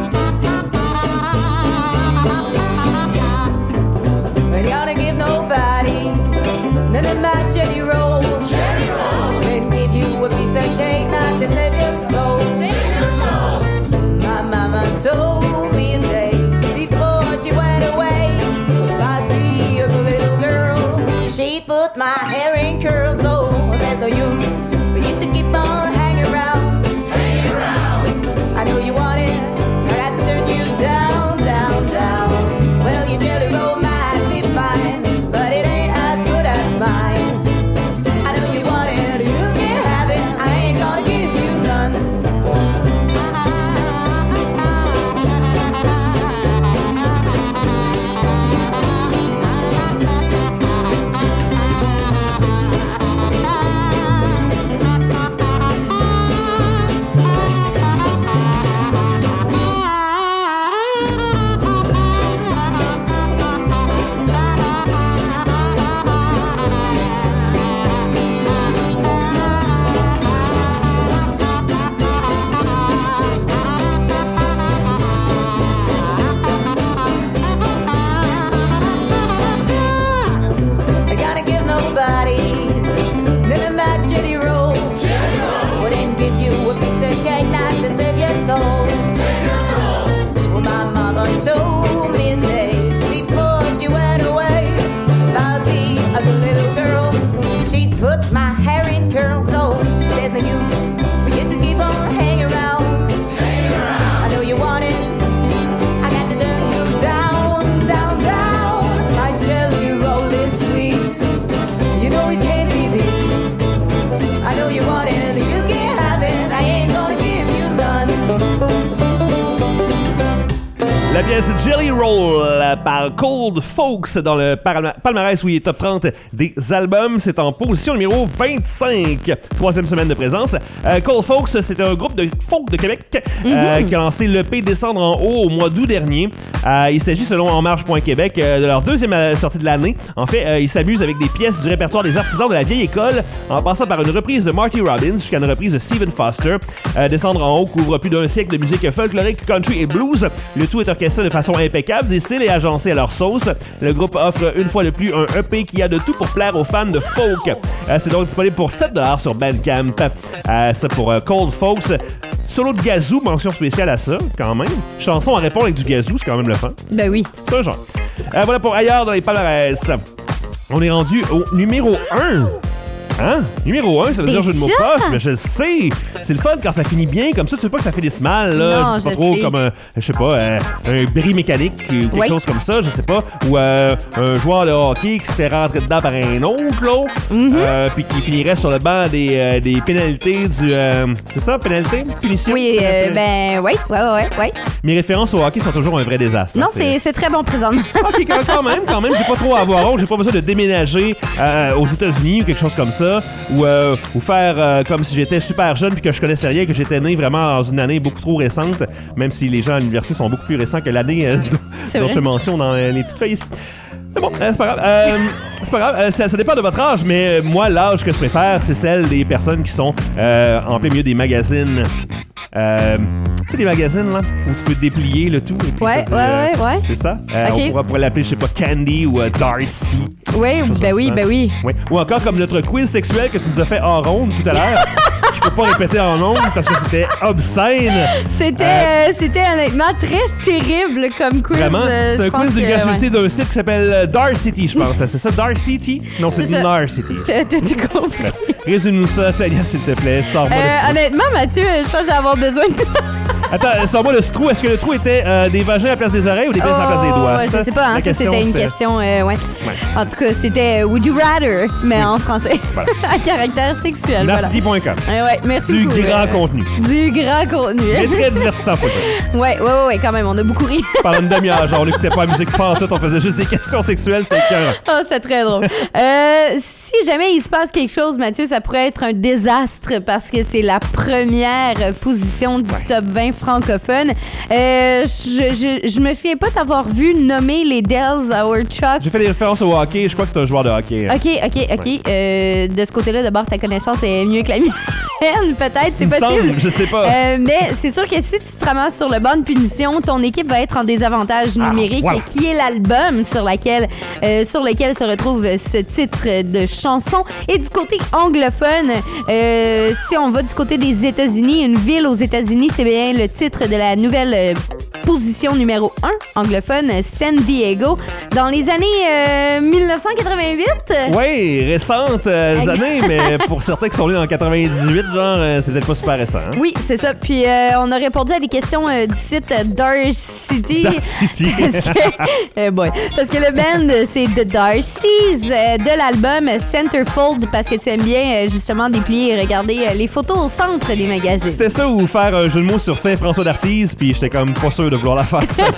Speaker 16: I gotta give nobody none of my jelly roll. Jelly roll. Can give you a piece of cake, not to save your soul. Save your soul. My mama told me a day before she went away, I'd be a good little girl. She put my hair in curls, oh, there's no use for you to keep on hanging around. I know you want it, I got to turn you down, down, down. Well, your jelly roll might be fine, but it ain't as good as mine. I know you want it, you can have it, I ain't gonna give you none. I gotta give nobody none of my jelly roll. Wouldn't give you a piece of cake, not to save your soul. Save your soul. Well, my mama told me a day before she went away, I'll be a good little girl. She'd put my hair in curls, so there's no use for you to keep on hanging around. Hang around. I know you want it, I got to turn you down, down, down. My jelly roll is sweet, you know it can't be beat. I know you want it, you can't have it, I ain't gonna give you none.
Speaker 1: La pièce Jelly Roll par Cold Folks dans le palmarès où il est top 30 des albums. C'est en position numéro 25. 3e semaine de présence. Cold Folks, c'est un groupe de folk de Québec qui a lancé l'EP Descendre en haut au mois d'août dernier. Il s'agit, selon enmarge.québec, de leur 2e sortie de l'année. En fait, ils s'amusent avec des pièces du répertoire des artisans de la vieille école, en passant par une reprise de Marty Robbins jusqu'à une reprise de Stephen Foster. Descendre en haut couvre plus d'un siècle de musique folklorique, country et blues. Le tout est orchestré de façon impeccable, des styles et agencés à leur sauce. Le groupe offre une fois de plus un EP qui a de tout pour plaire aux fans de folk. C'est donc disponible pour 7$ sur Bandcamp. Ça pour Cold Folks. Solo de gazou, mention spéciale à ça, quand même. Chanson à répondre avec du gazou, c'est quand même le fun.
Speaker 2: Ben oui.
Speaker 1: C'est un genre. Voilà pour ailleurs dans les palmarès. On est rendu au numéro 1. Hein? Numéro 1, ça veut dire jeu de mots poche, mais je le sais. C'est le fun quand ça finit bien, comme ça, tu sais pas que ça finisse mal, là.
Speaker 2: Non,
Speaker 1: c'est pas trop comme un, je sais pas, un bris mécanique ou quelque chose comme ça, je sais pas. Ou un joueur de hockey qui se fait rentrer dedans par un autre, là. Puis qui finirait sur le banc des pénalités du. C'est ça, pénalité? Punition?
Speaker 2: Oui, ben, oui.
Speaker 1: Mes références au hockey sont toujours un vrai désastre.
Speaker 2: Non, c'est très bon présentement.
Speaker 1: Ok, quand même, j'ai pas trop à avoir honte, j'ai pas besoin de déménager aux États-Unis ou quelque chose comme ça. Ou faire comme si j'étais super jeune puis que je connaissais rien, que j'étais né vraiment dans une année beaucoup trop récente, même si les gens à l'université sont beaucoup plus récents que l'année dont je mentionne dans les petites feuilles ici. Mais bon, c'est pas grave. C'est pas grave. Ça dépend de votre âge, mais moi, l'âge que je préfère, c'est celle des personnes qui sont en plein milieu des magazines Tu sais, les magazines, là, où tu peux déplier le tout. Et puis
Speaker 2: Ouais.
Speaker 1: C'est ça?
Speaker 2: Ok.
Speaker 1: On pourrait l'appeler, je sais pas, Candy ou Darcy.
Speaker 2: Oui, ben oui.
Speaker 1: Ouais. Ou encore comme notre quiz sexuel que tu nous as fait en ronde tout à l'heure. Je peux pas répéter en ondes parce que c'était obscène.
Speaker 2: C'était honnêtement très terrible comme quiz.
Speaker 1: Vraiment? C'est un quiz d'université d'un site qui s'appelle Darcity, je pense. C'est ça, Darcity? Non, c'est Narcity.
Speaker 2: T'as tout compris.
Speaker 1: Résume-nous ça, Tania, s'il te plaît. Sors-moi de ce trou.
Speaker 2: Honnêtement, Mathieu, je pense que je vais avoir besoin de toi.
Speaker 1: Attends, sors-moi de ce trou. Est-ce que le trou était des vagins à la place des oreilles ou des pèses à la place des doigts?
Speaker 2: Ouais, je sais pas, hein, ça c'était une question. Ouais. En tout cas, c'était Would You Rather, mais en français.
Speaker 1: Voilà.
Speaker 2: À caractère sexuel.
Speaker 1: Narcity.com.
Speaker 2: Ouais, merci
Speaker 1: Du
Speaker 2: beaucoup.
Speaker 1: grand contenu.
Speaker 2: Du grand contenu.
Speaker 1: Mais très divertissant, faut le dire.
Speaker 2: Ouais, quand même, on a beaucoup ri.
Speaker 1: Pendant une demi-heure, genre, on n'écoutait pas la musique pantoute, on faisait juste des questions sexuelles, c'était écœurant.
Speaker 2: Oh, c'est très drôle. Si jamais il se passe quelque chose, Mathieu, ça pourrait être un désastre parce que c'est la première position du top 20 francophone. Je me souviens pas t'avoir vu nommer les Dells Howard Chuck.
Speaker 1: J'ai fait des références au hockey, je crois que c'est un joueur de hockey.
Speaker 2: OK. De ce côté-là, d'abord, ta connaissance est mieux que la mienne, peut-être, c'est
Speaker 1: Il me
Speaker 2: possible.
Speaker 1: semble, je sais pas.
Speaker 2: Mais c'est sûr que si tu te ramasses sur le banc de punition, ton équipe va être en désavantage numérique,
Speaker 1: voilà.
Speaker 2: qui est l'album sur lequel se retrouve ce titre de chanson. Et du côté anglophone, si on va du côté des États-Unis, une ville aux États-Unis, c'est bien le titre de la nouvelle position numéro 1 anglophone, San Diego, dans les années 1988.
Speaker 1: Oui, récentes années, mais pour certains qui sont nés en 98, genre, c'est peut-être pas super récent. Hein?
Speaker 2: Oui, c'est ça. Puis on a répondu à des questions du site Darcity.
Speaker 1: Darcity.
Speaker 2: Parce que le band, c'est The Darcys, de l'album Centerfold, parce que tu aimes bien justement déplier et regarder les photos au centre des magazines.
Speaker 1: C'était ça ou faire un jeu de mots sur Saint-François d'Assise, puis j'étais comme pas sûr de vouloir la faire. Ça.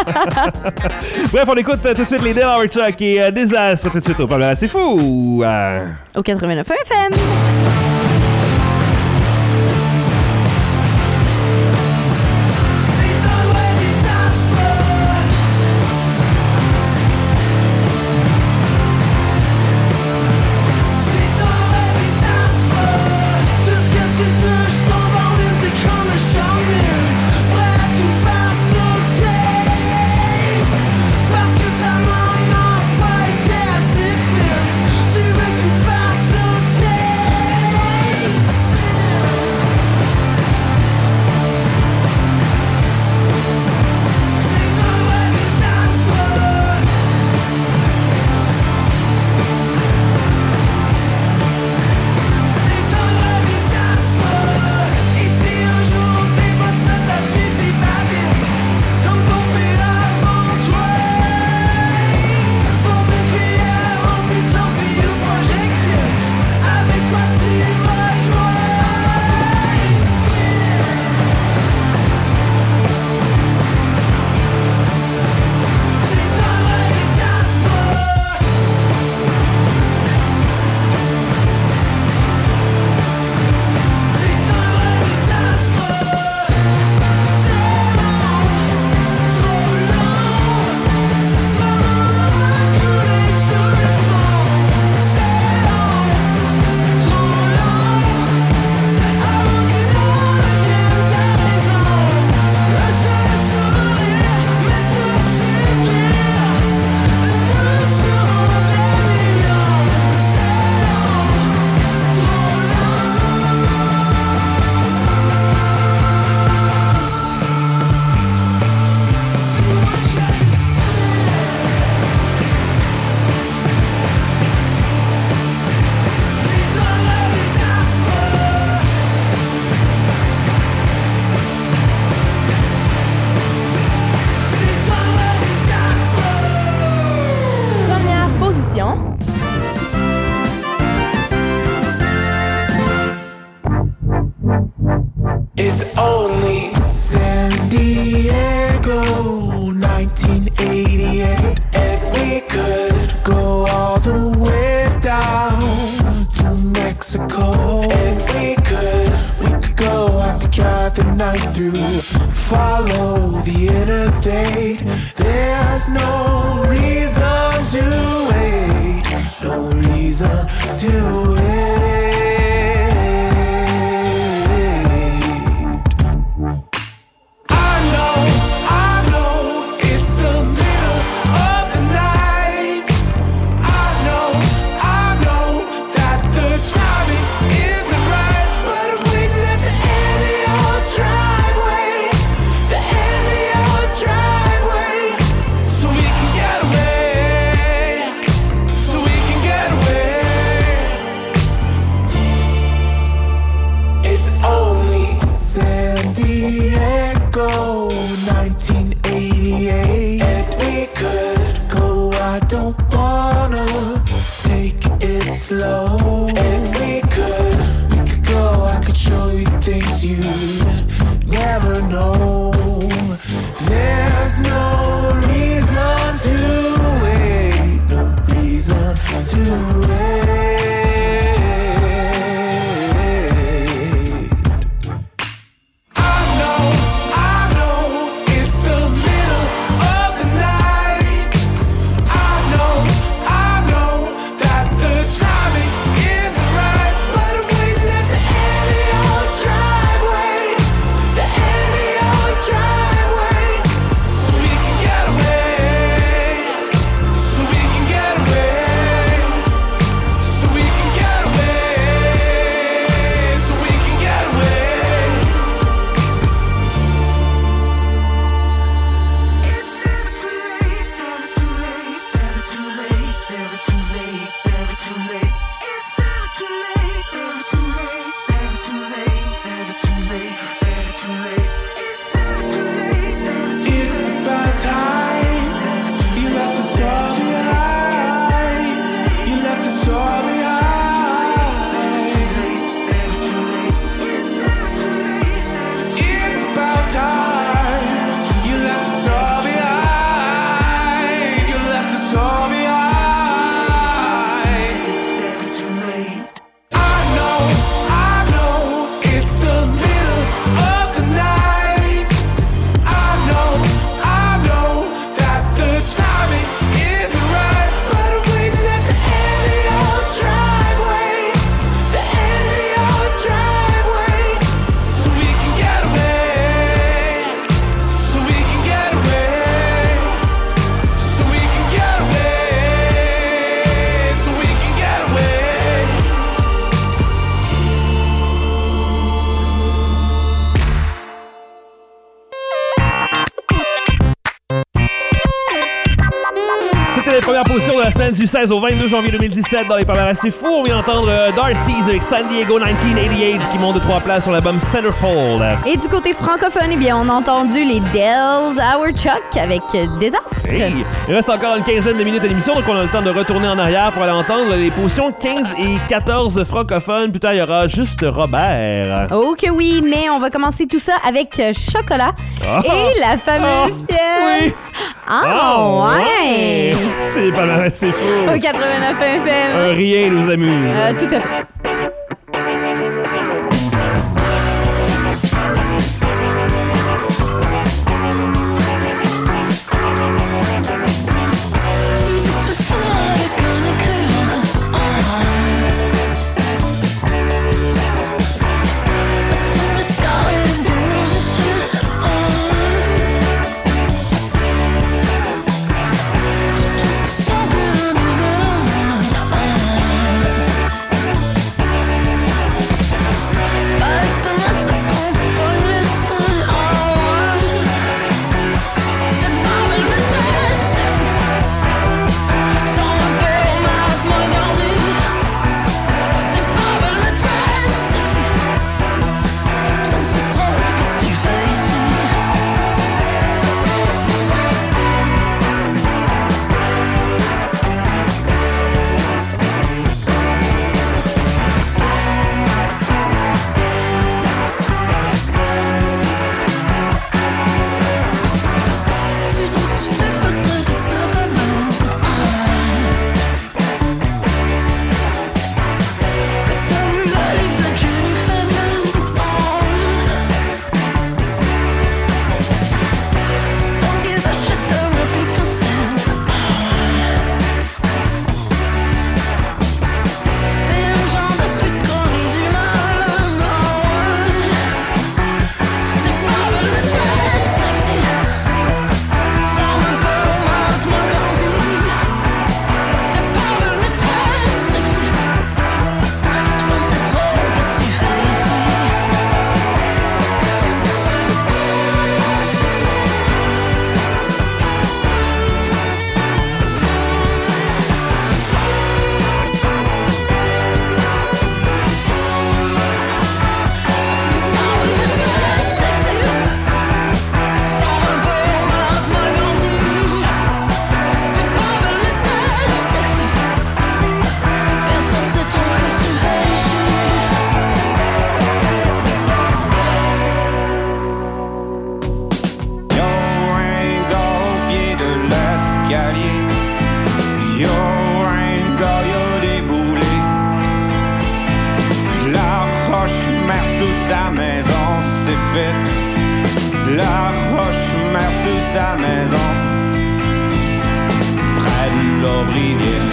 Speaker 1: Bref, on écoute tout de suite les Dells Howard Chuck et Désastre tout de suite au Palais. C'est fou!
Speaker 2: Au 89 FM.
Speaker 5: It's only San Diego, 1988, and we could go all the way down to Mexico, and we could go. I could drive the night through, follow the interstate. There's no reason to wait, no reason to wait. don't wanna take it slow. If we could go, I could show you things you never know. There's no reason to wait, no reason to wait.
Speaker 1: La semaine du 16 au 22 janvier 2017 dans les palmarès. C'est fou, on vient d'entendre Darcy's avec San Diego 1988 qui monte de 3 places sur l'album Centerfold.
Speaker 2: Et du côté francophone, eh bien, on a entendu les Dells, Our Chuck avec Désastre.
Speaker 1: Hey, il reste encore une quinzaine de minutes à l'émission, donc on a le temps de retourner en arrière pour aller entendre les positions 15 et 14 francophones. Plus tard, il y aura juste Robert.
Speaker 2: Oh que oui, mais on va commencer tout ça avec Chocolat et la fameuse pièce.
Speaker 1: Oui.
Speaker 2: Ouais.
Speaker 1: C'est pas mal, c'est fou.
Speaker 2: Au 89 FM.
Speaker 1: Rien nous amuse.
Speaker 2: Tout à fait.
Speaker 3: l'escalier. Yo, un gars, yo déboulé. La roche-mère sous sa maison s'effrite. La roche-mère sous sa maison. Près de l'Aubrivière.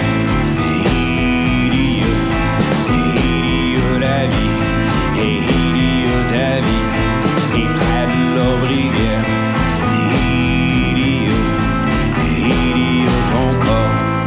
Speaker 3: Idiot la vie. Idiot ta vie. Et près de l'Aubrivière. Idiot ton corps.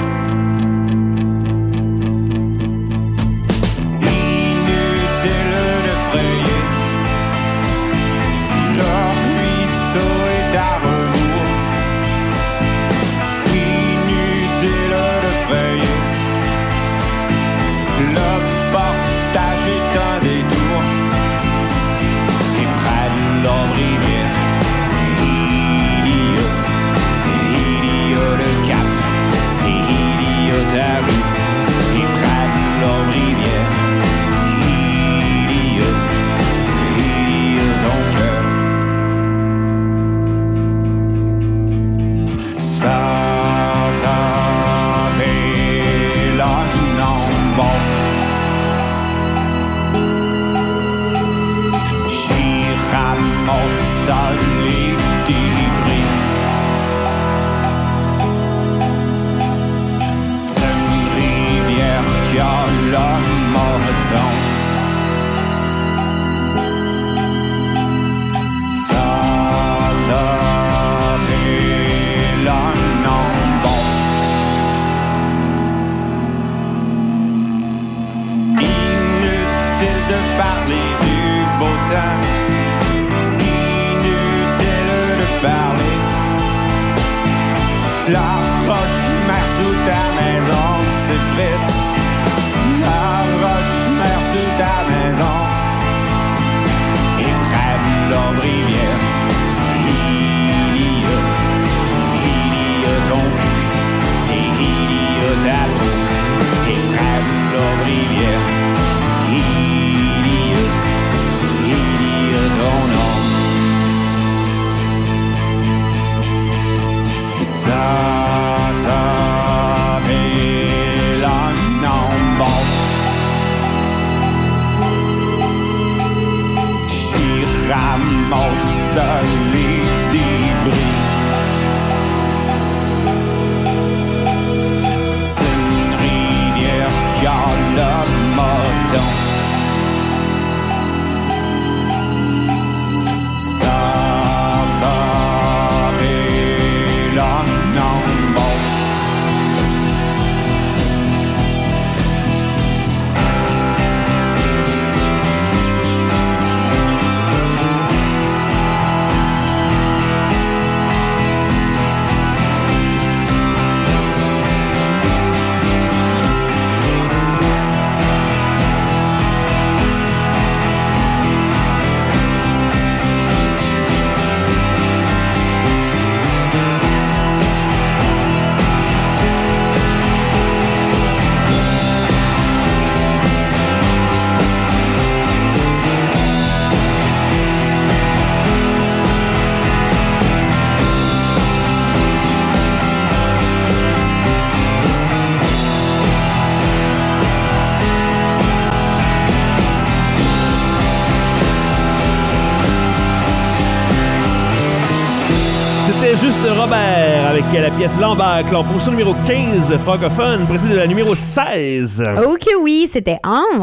Speaker 1: Juste Robert avec la pièce L'Embacle en position numéro 15 francophone, précédé de la numéro 16.
Speaker 2: Ok, oui, c'était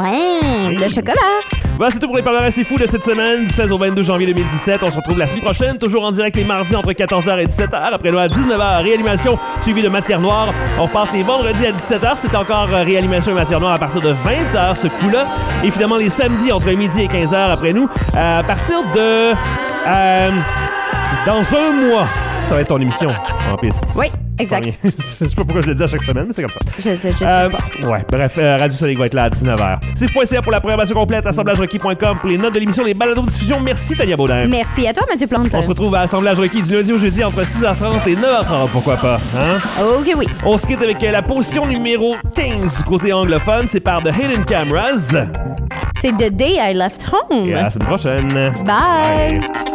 Speaker 2: le chocolat.
Speaker 1: Voilà, c'est tout pour les palmarès C'est Fou de cette semaine, du 16 au 22 janvier 2017. On se retrouve la semaine prochaine, toujours en direct les mardis entre 14h et 17h. Après nous à 19h, réanimation suivie de Matière Noire. On repasse les vendredis à 17h. C'est encore réanimation et Matière Noire à partir de 20h, ce coup-là. Et finalement, les samedis entre midi et 15h après nous, à partir de... dans un mois, ça va être ton émission en piste.
Speaker 2: Oui, exact.
Speaker 1: Je sais pas pourquoi je le dis à chaque semaine, mais c'est comme ça.
Speaker 2: Je sais pas.
Speaker 1: Ouais, bref, Radio Soleil va être là à 19h. C'est F.ca pour la programmation complète, assemblagerequis.com pour les notes de l'émission, les balados de diffusion. Merci Tania Baudin.
Speaker 2: Merci à toi Mathieu Plante.
Speaker 1: On se retrouve à Assemblage Requis du lundi au jeudi entre 6h30 et 9h30, pourquoi pas, hein?
Speaker 2: Ok, oui.
Speaker 1: On se quitte avec la position numéro 15 du côté anglophone, c'est par The Hidden Cameras.
Speaker 2: C'est The Day I Left Home.
Speaker 1: Et à la semaine prochaine.
Speaker 2: Bye.
Speaker 1: Bye.